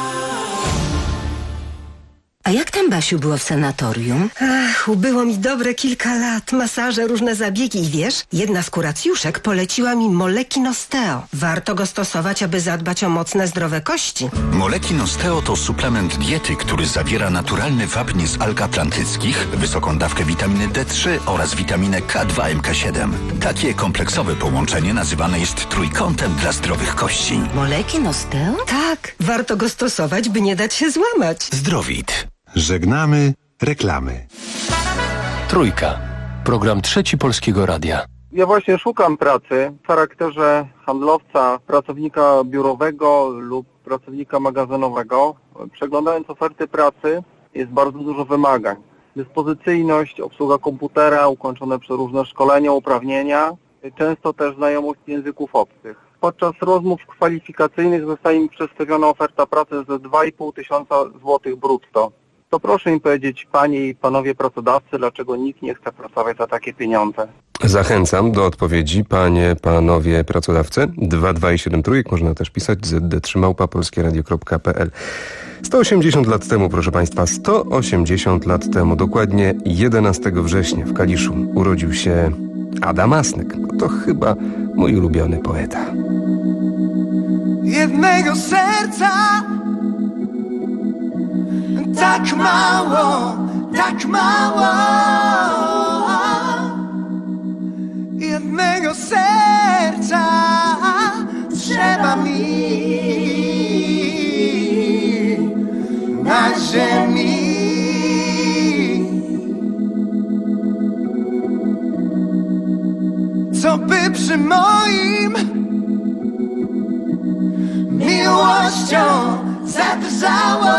A jak tam, Basiu, było w sanatorium? Ach, ubyło mi dobre kilka lat. Masaże, różne zabiegi i wiesz, jedna z kuracjuszek poleciła mi Molekin Osteo. Warto go stosować, aby zadbać o mocne, zdrowe kości. Molekin Osteo to suplement diety, który zawiera naturalny wapń z alg atlantyckich, wysoką dawkę witaminy D3 oraz witaminę K2 MK7. Takie kompleksowe połączenie nazywane jest trójkątem dla zdrowych kości. Molekin Osteo? Tak, warto go stosować, by nie dać się złamać. Zdrowit. Żegnamy reklamy. Trójka. Program trzeci Polskiego Radia. Ja właśnie szukam pracy w charakterze handlowca, pracownika biurowego lub pracownika magazynowego. Przeglądając oferty pracy, jest bardzo dużo wymagań. Dyspozycyjność, obsługa komputera, ukończone przeróżne szkolenia, uprawnienia, często też znajomość języków obcych. Podczas rozmów kwalifikacyjnych zostaje mi przedstawiona oferta pracy za 2,5 tysiąca złotych brutto. To proszę mi powiedzieć, panie i panowie pracodawcy, dlaczego nikt nie chce pracować za takie pieniądze? Zachęcam do odpowiedzi, panie, panowie pracodawcy. 22 i 7 trójek, można też pisać zd3@polskieradio.pl. 180 lat temu, proszę państwa, 180 lat temu, dokładnie 11 września w Kaliszu urodził się Adam Asnyk. To chyba mój ulubiony poeta. Jednego serca, tak mało, tak mało. Jednego serca trzeba mi na ziemi. Co by przy moim miłością zadrżało,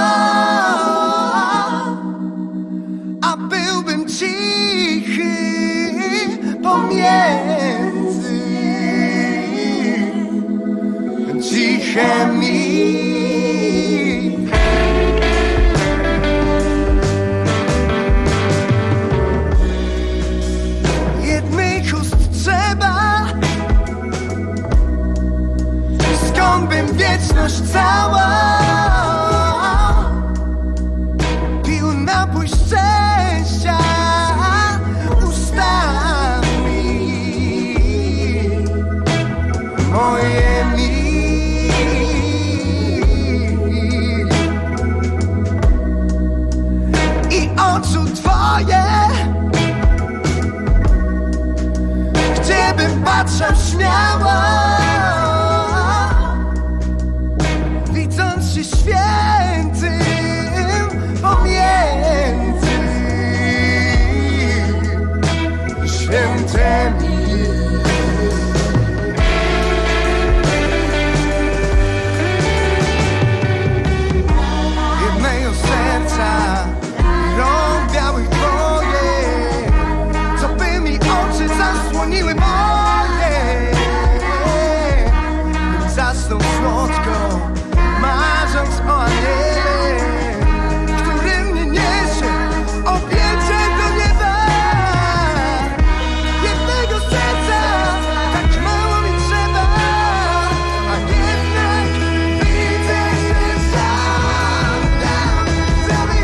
a byłbym cichy pomiędzy cichymi. Jednych ust trzeba, skąd bym wieczność cała pił napój szczęścia ustami mojemi. I oczu twoje, gdziebym patrzał śmiało, widząc się świętym pomiędzy świętymi. Jednego serca i rąk białych twoje, co by mi oczy zasłoniły moje, bym zasnął słodko, marząc o aniele, który mnie niesie objęcie do nieba. Jednego serca, tak mało mi trzeba, a jednak widzę się sam tam, prawie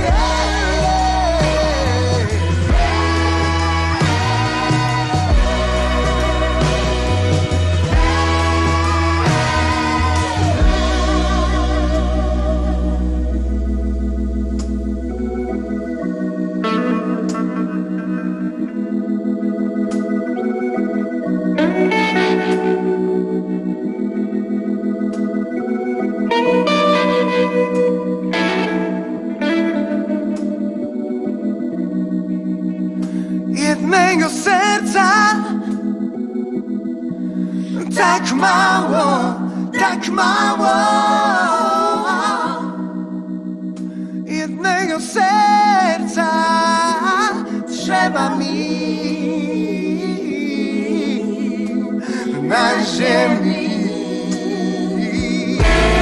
jednego serca, tak mało, tak mało. Jednego serca trzeba mi na ziemi.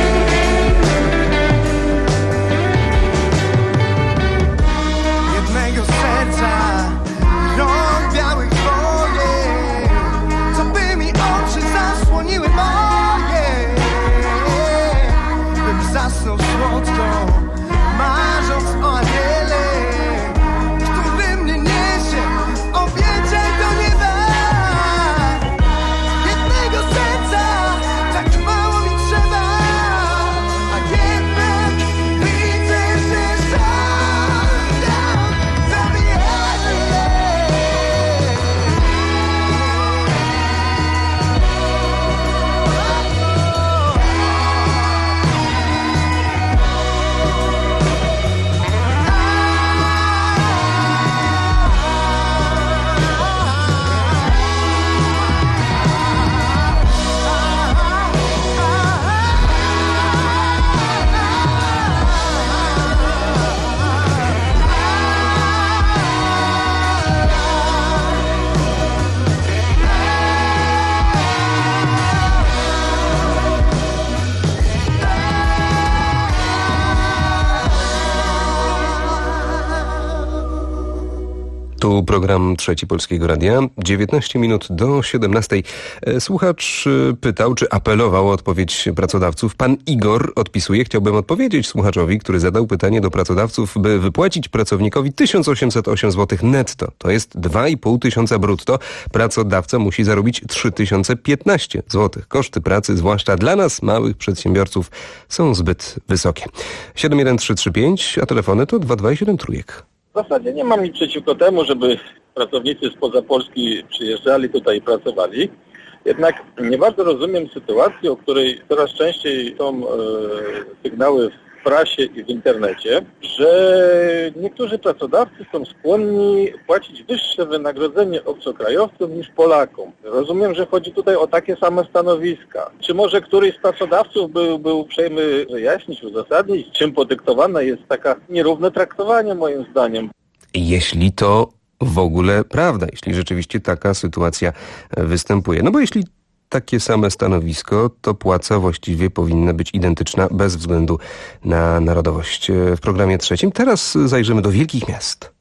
program Trzeci Polskiego Radia. 19 minut do 17. Słuchacz pytał, czy apelował o odpowiedź pracodawców. Pan Igor odpisuje: chciałbym odpowiedzieć słuchaczowi, który zadał pytanie do pracodawców, by wypłacić pracownikowi 1808 zł netto. To jest 2,5 tysiąca brutto. Pracodawca musi zarobić 3015 zł. Koszty pracy, zwłaszcza dla nas, małych przedsiębiorców, są zbyt wysokie. 71335, a telefony to 227 trójek. W zasadzie nie mam nic przeciwko temu, żeby pracownicy spoza Polski przyjeżdżali tutaj i pracowali. Jednak nie bardzo rozumiem sytuację, o której coraz częściej są sygnały w prasie i w internecie, że niektórzy pracodawcy są skłonni płacić wyższe wynagrodzenie obcokrajowcom niż Polakom. Rozumiem, że chodzi tutaj o takie same stanowiska. Czy może któryś z pracodawców był uprzejmy wyjaśnić, uzasadnić, czym podyktowane jest taka nierówne traktowanie, moim zdaniem? Jeśli to w ogóle prawda, jeśli rzeczywiście taka sytuacja występuje. No bo jeśli takie same stanowisko, to płaca właściwie powinna być identyczna bez względu na narodowość. W programie trzecim teraz zajrzymy do wielkich miast.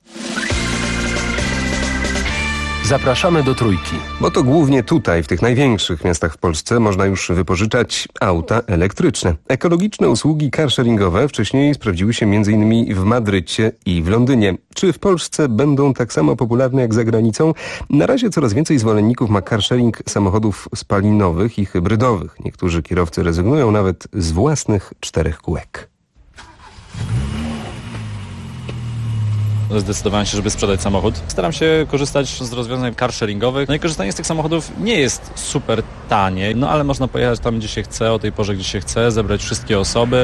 Zapraszamy do Trójki. Bo to głównie tutaj, w tych największych miastach w Polsce, można już wypożyczać auta elektryczne. Ekologiczne usługi carsharingowe wcześniej sprawdziły się m.in. w Madrycie i w Londynie. Czy w Polsce będą tak samo popularne jak za granicą? Na razie coraz więcej zwolenników ma carsharing samochodów spalinowych i hybrydowych. Niektórzy kierowcy rezygnują nawet z własnych 4 kółek. Zdecydowałem się, żeby sprzedać samochód. Staram się korzystać z rozwiązań carsharingowych. No i korzystanie z tych samochodów nie jest super tanie, no ale można pojechać tam, gdzie się chce, o tej porze, gdzie się chce, zebrać wszystkie osoby.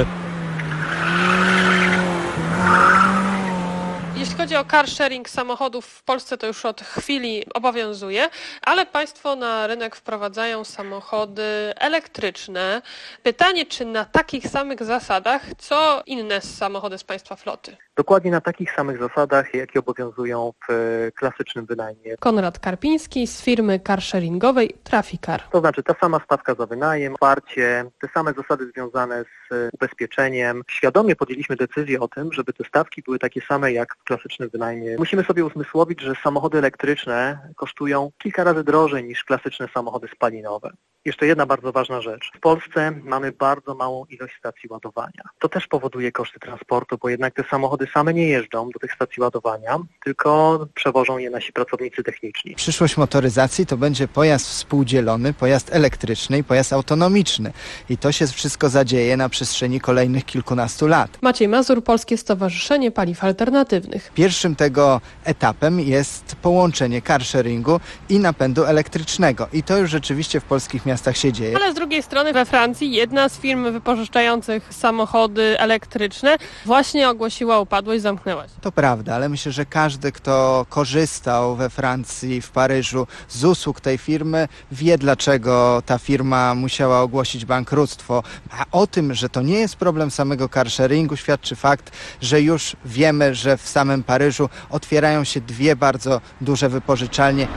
Jeśli chodzi o carsharing samochodów w Polsce, to już od chwili obowiązuje, ale państwo na rynek wprowadzają samochody elektryczne. Pytanie, czy na takich samych zasadach, co inne samochody z państwa floty? Dokładnie na takich samych zasadach, jakie obowiązują w klasycznym wynajmie. Konrad Karpiński z firmy carsharingowej Traficar. To znaczy ta sama stawka za wynajem, wsparcie, te same zasady związane z ubezpieczeniem. Świadomie podjęliśmy decyzję o tym, żeby te stawki były takie same jak w klasycznym wynajmie. Musimy sobie uzmysłowić, że samochody elektryczne kosztują kilka razy drożej niż klasyczne samochody spalinowe. Jeszcze jedna bardzo ważna rzecz. W Polsce mamy bardzo małą ilość stacji ładowania. To też powoduje koszty transportu, bo jednak te samochody same nie jeżdżą do tych stacji ładowania, tylko przewożą je nasi pracownicy techniczni. Przyszłość motoryzacji to będzie pojazd współdzielony, pojazd elektryczny i pojazd autonomiczny. I to się wszystko zadzieje na przestrzeni kolejnych kilkunastu lat. Maciej Mazur, Polskie Stowarzyszenie Paliw Alternatywnych. Pierwszym tego etapem jest połączenie carsharingu i napędu elektrycznego. I to już rzeczywiście w polskich miastach się dzieje. Ale z drugiej strony we Francji jedna z firm wypożyczających samochody elektryczne właśnie ogłosiła upadłość, zamknęła się. To prawda, ale myślę, że każdy, kto korzystał we Francji, w Paryżu z usług tej firmy, wie, dlaczego ta firma musiała ogłosić bankructwo. A o tym, że to nie jest problem samego carsharingu, świadczy fakt, że już wiemy, że w samym Paryżu otwierają się 2 bardzo duże wypożyczalnie.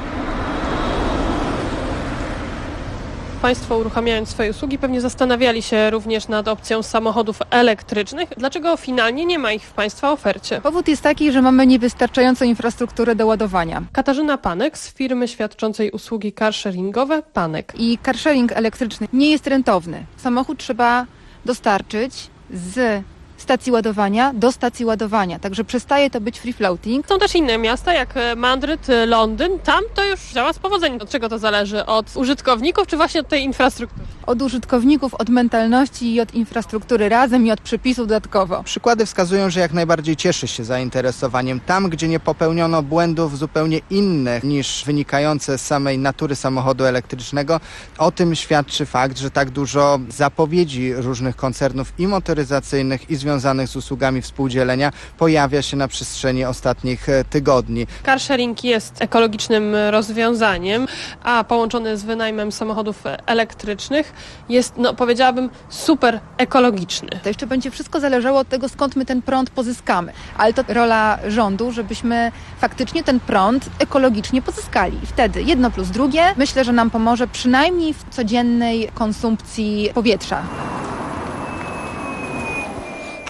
Państwo, uruchamiając swoje usługi, pewnie zastanawiali się również nad opcją samochodów elektrycznych. Dlaczego finalnie nie ma ich w Państwa ofercie? Powód jest taki, że mamy niewystarczającą infrastrukturę do ładowania. Katarzyna Panek z firmy świadczącej usługi carsharingowe Panek. I carsharing elektryczny nie jest rentowny. Samochód trzeba dostarczyć z stacji ładowania do stacji ładowania, także przestaje to być free floating. Są też inne miasta jak Madryt, Londyn, tam to już działa z powodzeniem. Od czego to zależy? Od użytkowników czy właśnie od tej infrastruktury? Od użytkowników, od mentalności i od infrastruktury razem i od przepisów dodatkowo. Przykłady wskazują, że jak najbardziej cieszy się zainteresowaniem. Tam, gdzie nie popełniono błędów zupełnie innych niż wynikające z samej natury samochodu elektrycznego, o tym świadczy fakt, że tak dużo zapowiedzi różnych koncernów i motoryzacyjnych i związanych z usługami współdzielenia pojawia się na przestrzeni ostatnich tygodni. Carsharing jest ekologicznym rozwiązaniem, a połączony z wynajmem samochodów elektrycznych jest, powiedziałabym, super ekologiczny. To jeszcze będzie wszystko zależało od tego, skąd my ten prąd pozyskamy. Ale to rola rządu, żebyśmy faktycznie ten prąd ekologicznie pozyskali. I wtedy 1+2 myślę, że nam pomoże przynajmniej w codziennej konsumpcji powietrza.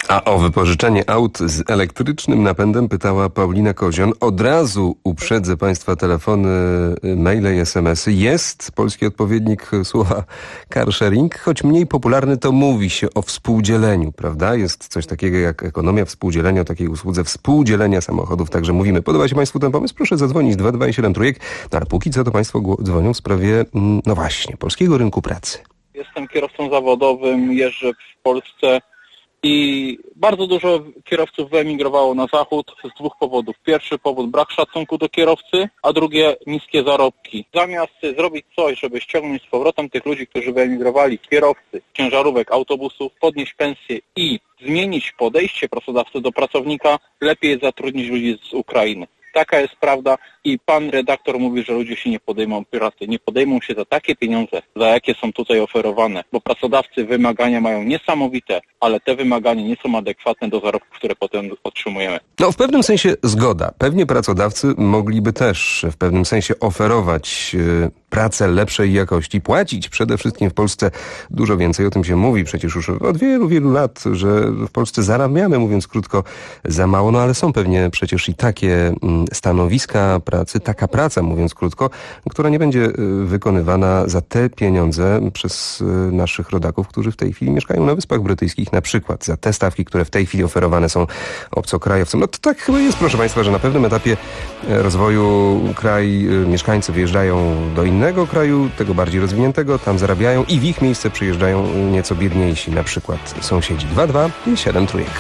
A o wypożyczenie aut z elektrycznym napędem pytała Paulina Kozion. Od razu uprzedzę Państwa telefony, maile i SMS-y. Jest polski odpowiednik słowa car sharing, choć mniej popularny, to mówi się o współdzieleniu, prawda? Jest coś takiego jak ekonomia współdzielenia, o takiej usłudze współdzielenia samochodów, także mówimy. Podoba się Państwu ten pomysł? Proszę zadzwonić 227 trójek. No ale póki co to Państwo dzwonią w sprawie, no właśnie, polskiego rynku pracy. Jestem kierowcą zawodowym, jeżdżę w Polsce i bardzo dużo kierowców wyemigrowało na zachód z dwóch powodów. Pierwszy powód brak szacunku do kierowcy, a drugie niskie zarobki. Zamiast zrobić coś, żeby ściągnąć z powrotem tych ludzi, którzy wyemigrowali, kierowcy, ciężarówek, autobusów, podnieść pensję i zmienić podejście pracodawcy do pracownika, lepiej jest zatrudnić ludzi z Ukrainy. Taka jest prawda i pan redaktor mówi, że ludzie się nie podejmą pracy. Nie podejmą się za takie pieniądze, za jakie są tutaj oferowane, bo pracodawcy wymagania mają niesamowite, ale te wymagania nie są adekwatne do zarobków, które potem otrzymujemy. No w pewnym sensie zgoda. Pewnie pracodawcy mogliby też w pewnym sensie oferować pracę lepszej jakości, płacić przede wszystkim w Polsce dużo więcej. O tym się mówi przecież już od wielu, wielu lat, że w Polsce zarabiamy, mówiąc krótko, za mało, no ale są pewnie przecież i takie stanowiska pracy, taka praca, mówiąc krótko, która nie będzie wykonywana za te pieniądze przez naszych rodaków, którzy w tej chwili mieszkają na Wyspach Brytyjskich, na przykład za te stawki, które w tej chwili oferowane są obcokrajowcom. No to tak chyba jest, proszę Państwa, że na pewnym etapie rozwoju mieszkańcy wyjeżdżają do innego kraju, tego bardziej rozwiniętego, tam zarabiają i w ich miejsce przyjeżdżają nieco biedniejsi, na przykład sąsiedzi. 227 trójek.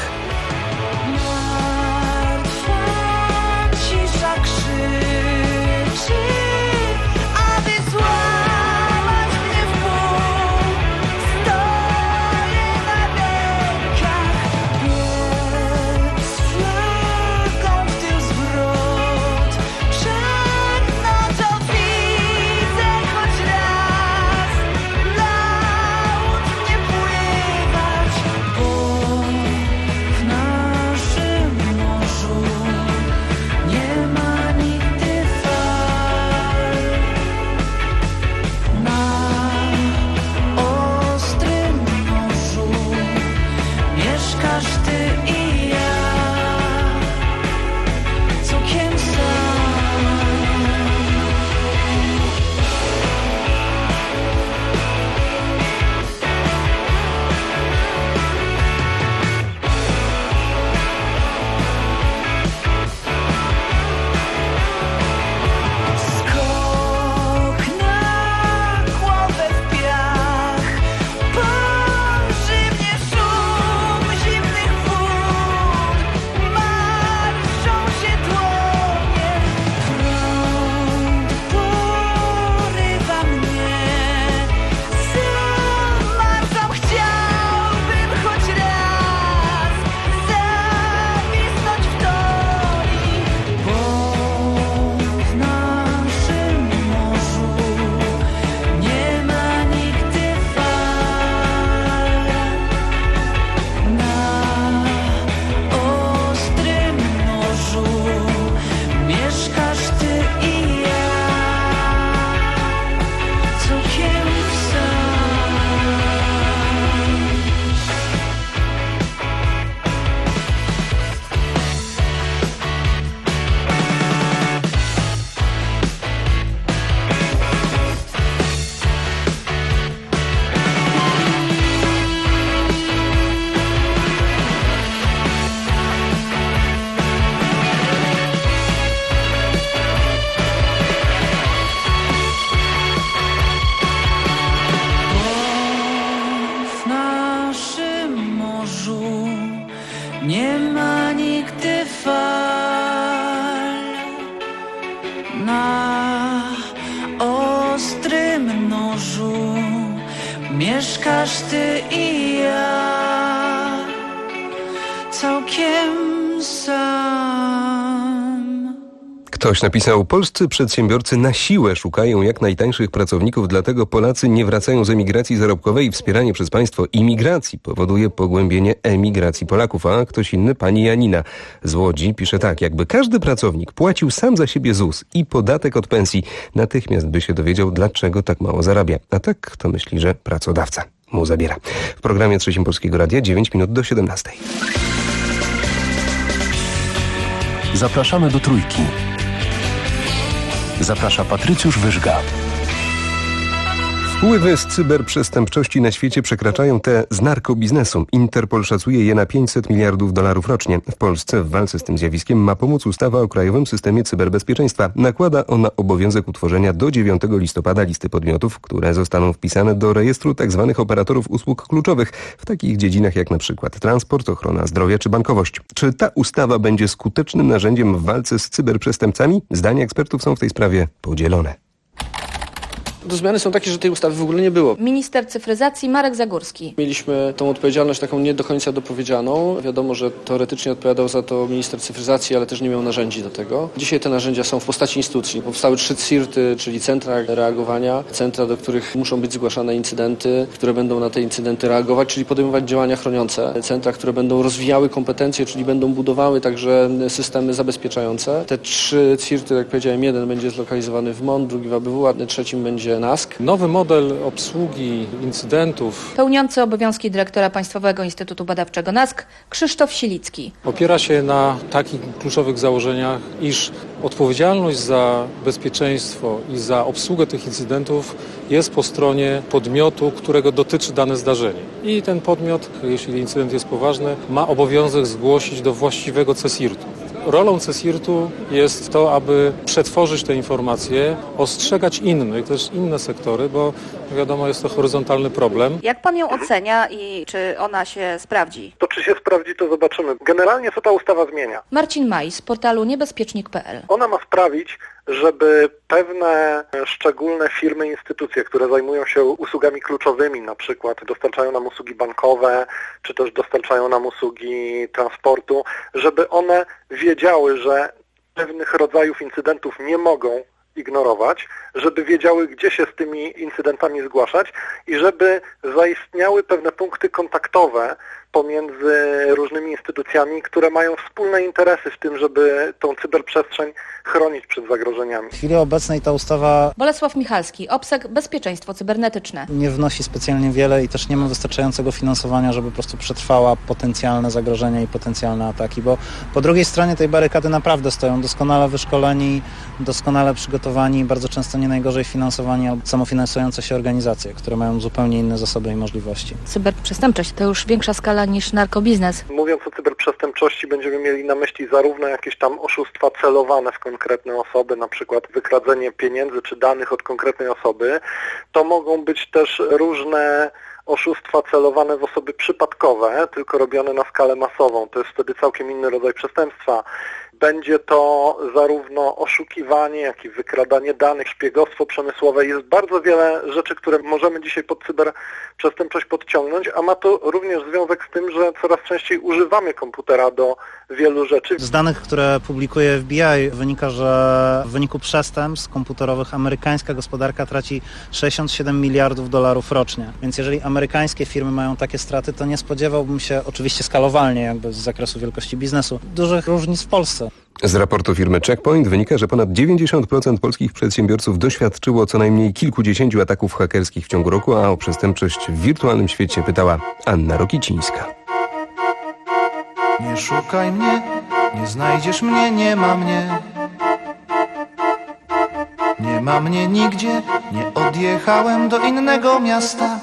Nie ma nigdy fal na ostrym nożu. Mieszkasz ty i ja całkiem sam. Ktoś napisał, polscy przedsiębiorcy na siłę szukają jak najtańszych pracowników, dlatego Polacy nie wracają z emigracji zarobkowej i wspieranie przez państwo imigracji powoduje pogłębienie emigracji Polaków. A ktoś inny, pani Janina z Łodzi, pisze tak, jakby każdy pracownik płacił sam za siebie ZUS i podatek od pensji, natychmiast by się dowiedział, dlaczego tak mało zarabia. A tak to myśli, że pracodawca. mu zabiera. W programie Trzecim Polskiego Radia 9 minut do 17. Zapraszamy do Trójki. Zaprasza Patrycjusz Wyżga. Wpływy z cyberprzestępczości na świecie przekraczają te z narkobiznesu. Interpol szacuje je na $500 miliardów rocznie. W Polsce w walce z tym zjawiskiem ma pomóc ustawa o Krajowym Systemie Cyberbezpieczeństwa. Nakłada ona obowiązek utworzenia do 9 listopada listy podmiotów, które zostaną wpisane do rejestru tzw. operatorów usług kluczowych w takich dziedzinach jak na przykład transport, ochrona zdrowia czy bankowość. Czy ta ustawa będzie skutecznym narzędziem w walce z cyberprzestępcami? Zdania ekspertów są w tej sprawie podzielone. Zmiany są takie, że tej ustawy w ogóle nie było. Minister cyfryzacji Marek Zagórski. Mieliśmy tą odpowiedzialność taką nie do końca dopowiedzianą. Wiadomo, że teoretycznie odpowiadał za to minister cyfryzacji, ale też nie miał narzędzi do tego. Dzisiaj te narzędzia są w postaci instytucji. Powstały 3 CSIRT-y, czyli centra reagowania, centra, do których muszą być zgłaszane incydenty, które będą na te incydenty reagować, czyli podejmować działania chroniące. Centra, które będą rozwijały kompetencje, czyli będą budowały także systemy zabezpieczające. Te 3 CSIRT-y, jak powiedziałem, jeden będzie zlokalizowany w MON, drugi w ABW, a trzecim będzie NASK. Nowy model obsługi incydentów Pełniący obowiązki dyrektora Państwowego Instytutu Badawczego NASK Krzysztof Silicki. Opiera się na takich kluczowych założeniach, iż odpowiedzialność za bezpieczeństwo i za obsługę tych incydentów jest po stronie podmiotu, którego dotyczy dane zdarzenie. I ten podmiot, jeśli incydent jest poważny, ma obowiązek zgłosić do właściwego CSIRT-u. Rolą CSIRT-u jest to, aby przetworzyć te informacje, ostrzegać innych, też inne sektory, bo wiadomo, jest to horyzontalny problem. Jak pan ją ocenia i czy ona się sprawdzi? To czy się sprawdzi, to zobaczymy. Generalnie co ta ustawa zmienia? Marcin Maj z portalu niebezpiecznik.pl. Ona ma sprawić, żeby pewne szczególne firmy, instytucje, które zajmują się usługami kluczowymi, na przykład dostarczają nam usługi bankowe, czy też dostarczają nam usługi transportu, żeby one wiedziały, że pewnych rodzajów incydentów nie mogą ignorować, żeby wiedziały, gdzie się z tymi incydentami zgłaszać i żeby zaistniały pewne punkty kontaktowe pomiędzy różnymi instytucjami, które mają wspólne interesy w tym, żeby tą cyberprzestrzeń chronić przed zagrożeniami. W chwili obecnej ta ustawa... Bolesław Michalski, OBSEK Bezpieczeństwo Cybernetyczne. Nie wnosi specjalnie wiele i też nie ma wystarczającego finansowania, żeby po prostu przetrwała potencjalne zagrożenia i potencjalne ataki, bo po drugiej stronie tej barykady naprawdę stoją doskonale wyszkoleni, doskonale przygotowani, bardzo często nie najgorzej finansowani albo samofinansujące się organizacje, które mają zupełnie inne zasoby i możliwości. Cyberprzestępczość to już większa skala niż narkobiznes. Mówiąc o cyberprzestępczości, będziemy mieli na myśli zarówno jakieś tam oszustwa celowane w konkretne osoby, na przykład wykradzenie pieniędzy czy danych od konkretnej osoby. To mogą być też różne oszustwa celowane w osoby przypadkowe, tylko robione na skalę masową. To jest wtedy całkiem inny rodzaj przestępstwa. Będzie to zarówno oszukiwanie, jak i wykradanie danych, szpiegostwo przemysłowe. Jest bardzo wiele rzeczy, które możemy dzisiaj pod cyberprzestępczość podciągnąć, a ma to również związek z tym, że coraz częściej używamy komputera do wielu rzeczy. Z danych, które publikuje FBI, wynika, że w wyniku przestępstw komputerowych amerykańska gospodarka traci $67 miliardów rocznie. Więc jeżeli amerykańskie firmy mają takie straty, to nie spodziewałbym się, oczywiście skalowalnie, jakby z zakresu wielkości biznesu, dużych różnic w Polsce. Z raportu firmy Checkpoint wynika, że ponad 90% polskich przedsiębiorców doświadczyło co najmniej kilkudziesięciu ataków hakerskich w ciągu roku, a o przestępczość w wirtualnym świecie pytała Anna Rokicińska. Nie szukaj mnie, nie znajdziesz mnie, nie ma mnie. Nie ma mnie nigdzie, nie odjechałem do innego miasta.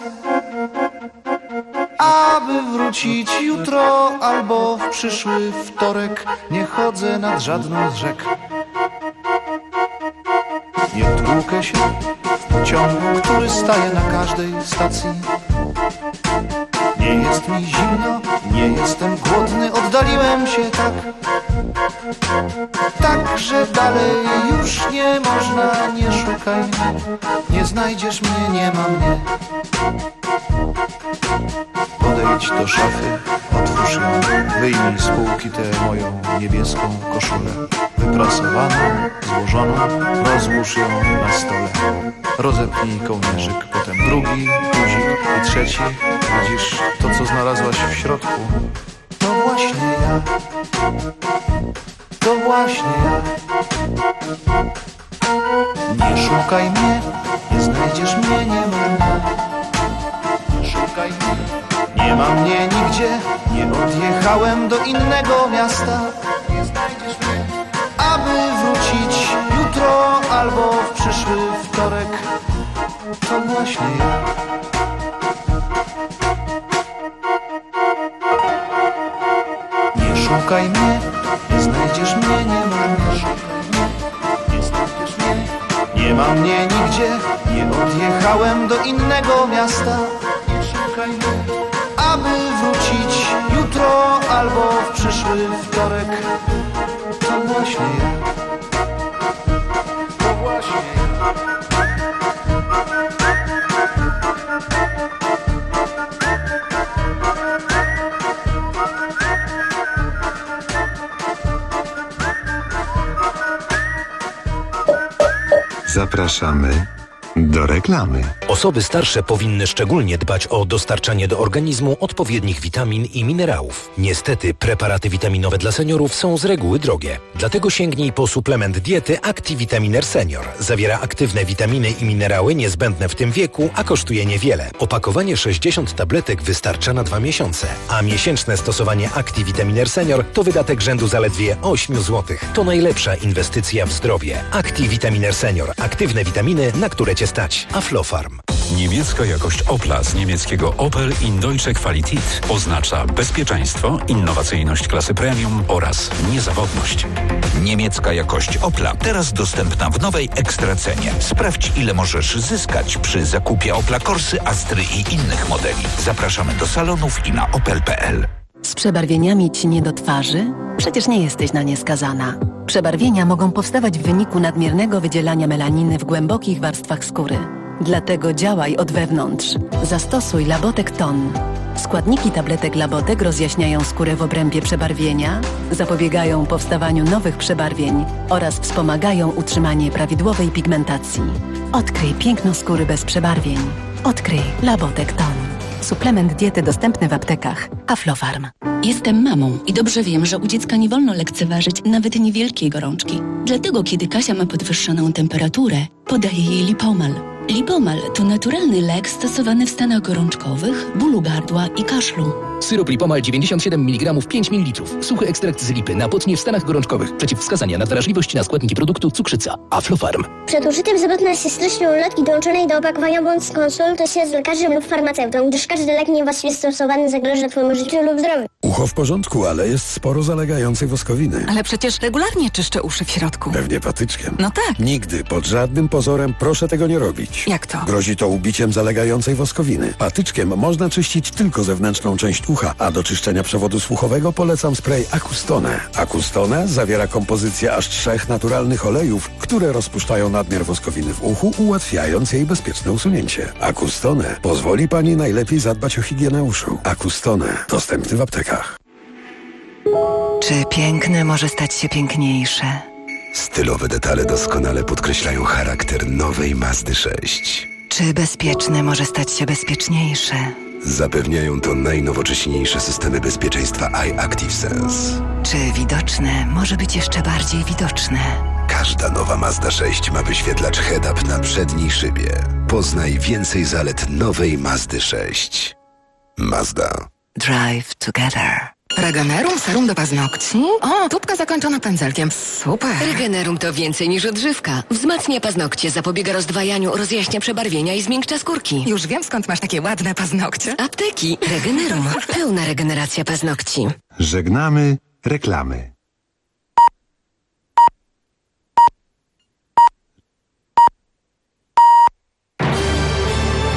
Aby wrócić jutro albo w przyszły wtorek, nie chodzę nad żadną z rzek. Nie tłukę się w pociągu, który staje na każdej stacji. Nie jest mi zimno, nie jestem głodny, oddaliłem się tak. Tak, że dalej już nie można, nie szukaj mnie. Nie znajdziesz mnie, nie ma mnie. Podejdź do szafy, otwórz ją, wyjmij z półki tę moją niebieską koszulę. Wyprasowaną, złożoną, rozłóż ją na stole. Rozepnij kołnierzyk, potem drugi, guzik i trzeci. Widzisz to, co znalazłaś w środku? To właśnie ja. To właśnie ja. Nie szukaj mnie, nie znajdziesz mnie, nie ma mnie. szukaj mnie. Nie ma mnie nigdzie, nie odjechałem do innego miasta. Nie znajdziesz mnie, aby wrócić jutro albo w przyszły wtorek. To właśnie ja. Nie szukaj mnie, nie znajdziesz mnie, nie ma mnie. Nie znajdziesz mnie, nie ma mnie nigdzie, nie odjechałem do innego miasta. Nie szukaj mnie, aby wrócić jutro albo w przyszły wtorek. To właśnie ja. To właśnie ja. Zapraszamy do reklamy. Osoby starsze powinny szczególnie dbać o dostarczanie do organizmu odpowiednich witamin i minerałów. Niestety preparaty witaminowe dla seniorów są z reguły drogie. Dlatego sięgnij po suplement diety Activitaminer Senior. Zawiera aktywne witaminy i minerały niezbędne w tym wieku, a kosztuje niewiele. Opakowanie 60 tabletek wystarcza na 2 miesiące, a miesięczne stosowanie Activitaminer Senior to wydatek rzędu zaledwie 8 zł. To najlepsza inwestycja w zdrowie. Activitaminer Senior. Aktywne witaminy, na które Cię stać. Aflofarm. Niemiecka jakość Opla z niemieckiego Opel in Deutsche Qualität oznacza bezpieczeństwo, innowacyjność klasy premium oraz niezawodność. Niemiecka jakość Opla teraz dostępna w nowej ekstracenie. Sprawdź, ile możesz zyskać przy zakupie Opla Corsy, Astry i innych modeli. Zapraszamy do salonów i na opel.pl. Z przebarwieniami ci nie do twarzy? Przecież nie jesteś na nie skazana. Przebarwienia mogą powstawać w wyniku nadmiernego wydzielania melaniny w głębokich warstwach skóry. Dlatego działaj od wewnątrz. Zastosuj Labotek Ton. Składniki tabletek Labotek rozjaśniają skórę w obrębie przebarwienia, zapobiegają powstawaniu nowych przebarwień oraz wspomagają utrzymanie prawidłowej pigmentacji. Odkryj piękno skóry bez przebarwień. Odkryj Labotek Ton. Suplement diety dostępny w aptekach. Aflofarm. Jestem mamą i dobrze wiem, że u dziecka nie wolno lekceważyć nawet niewielkiej gorączki. Dlatego, kiedy Kasia ma podwyższoną temperaturę, podaję jej Lipomal. Lipomal to naturalny lek stosowany w stanach gorączkowych, bólu gardła i kaszlu. Syrop Lipomal 97 mg 5 ml. Suchy ekstrakt z lipy na potnie w stanach gorączkowych. Przeciwwskazania na wrażliwość na składniki produktu cukrzyca. Aflofarm. Przed użyciem zapewne się treścią ulotki dołączonej do opakowania bądź skonsultuj się z lekarzem lub farmaceutą, gdyż każdy lek niewłaściwie stosowany zagraża Twojemu życiu lub zdrowiu. Ucho w porządku, ale jest sporo zalegającej woskowiny. Ale przecież regularnie czyszczę uszy w środku. Pewnie patyczkiem. No tak. Nigdy, pod żadnym pozorem proszę tego nie robić. Jak to? Grozi to ubiciem zalegającej woskowiny. Patyczkiem można czyścić tylko zewnętrzną część ucha, a do czyszczenia przewodu słuchowego polecam spray Acustone. Acustone zawiera kompozycję aż 3 naturalnych olejów, które rozpuszczają nadmiar woskowiny w uchu, ułatwiając jej bezpieczne usunięcie. Acustone pozwoli Pani najlepiej zadbać o higienę uszu. Acustone. Dostępny w aptekach. Czy piękne może stać się piękniejsze? Stylowe detale doskonale podkreślają charakter nowej Mazdy 6. Czy bezpieczne może stać się bezpieczniejsze? Zapewniają to najnowocześniejsze systemy bezpieczeństwa iActiveSense. Czy widoczne może być jeszcze bardziej widoczne? Każda nowa Mazda 6 ma wyświetlacz head-up na przedniej szybie. Poznaj więcej zalet nowej Mazdy 6. Mazda. Drive together. Regenerum serum do paznokci? O, tubka zakończona pędzelkiem. Super. Regenerum to więcej niż odżywka. Wzmacnia paznokcie, zapobiega rozdwajaniu, rozjaśnia przebarwienia i zmiękcza skórki. Już wiem, skąd masz takie ładne paznokcie. Apteki. Regenerum. Pełna regeneracja paznokci. Żegnamy reklamy.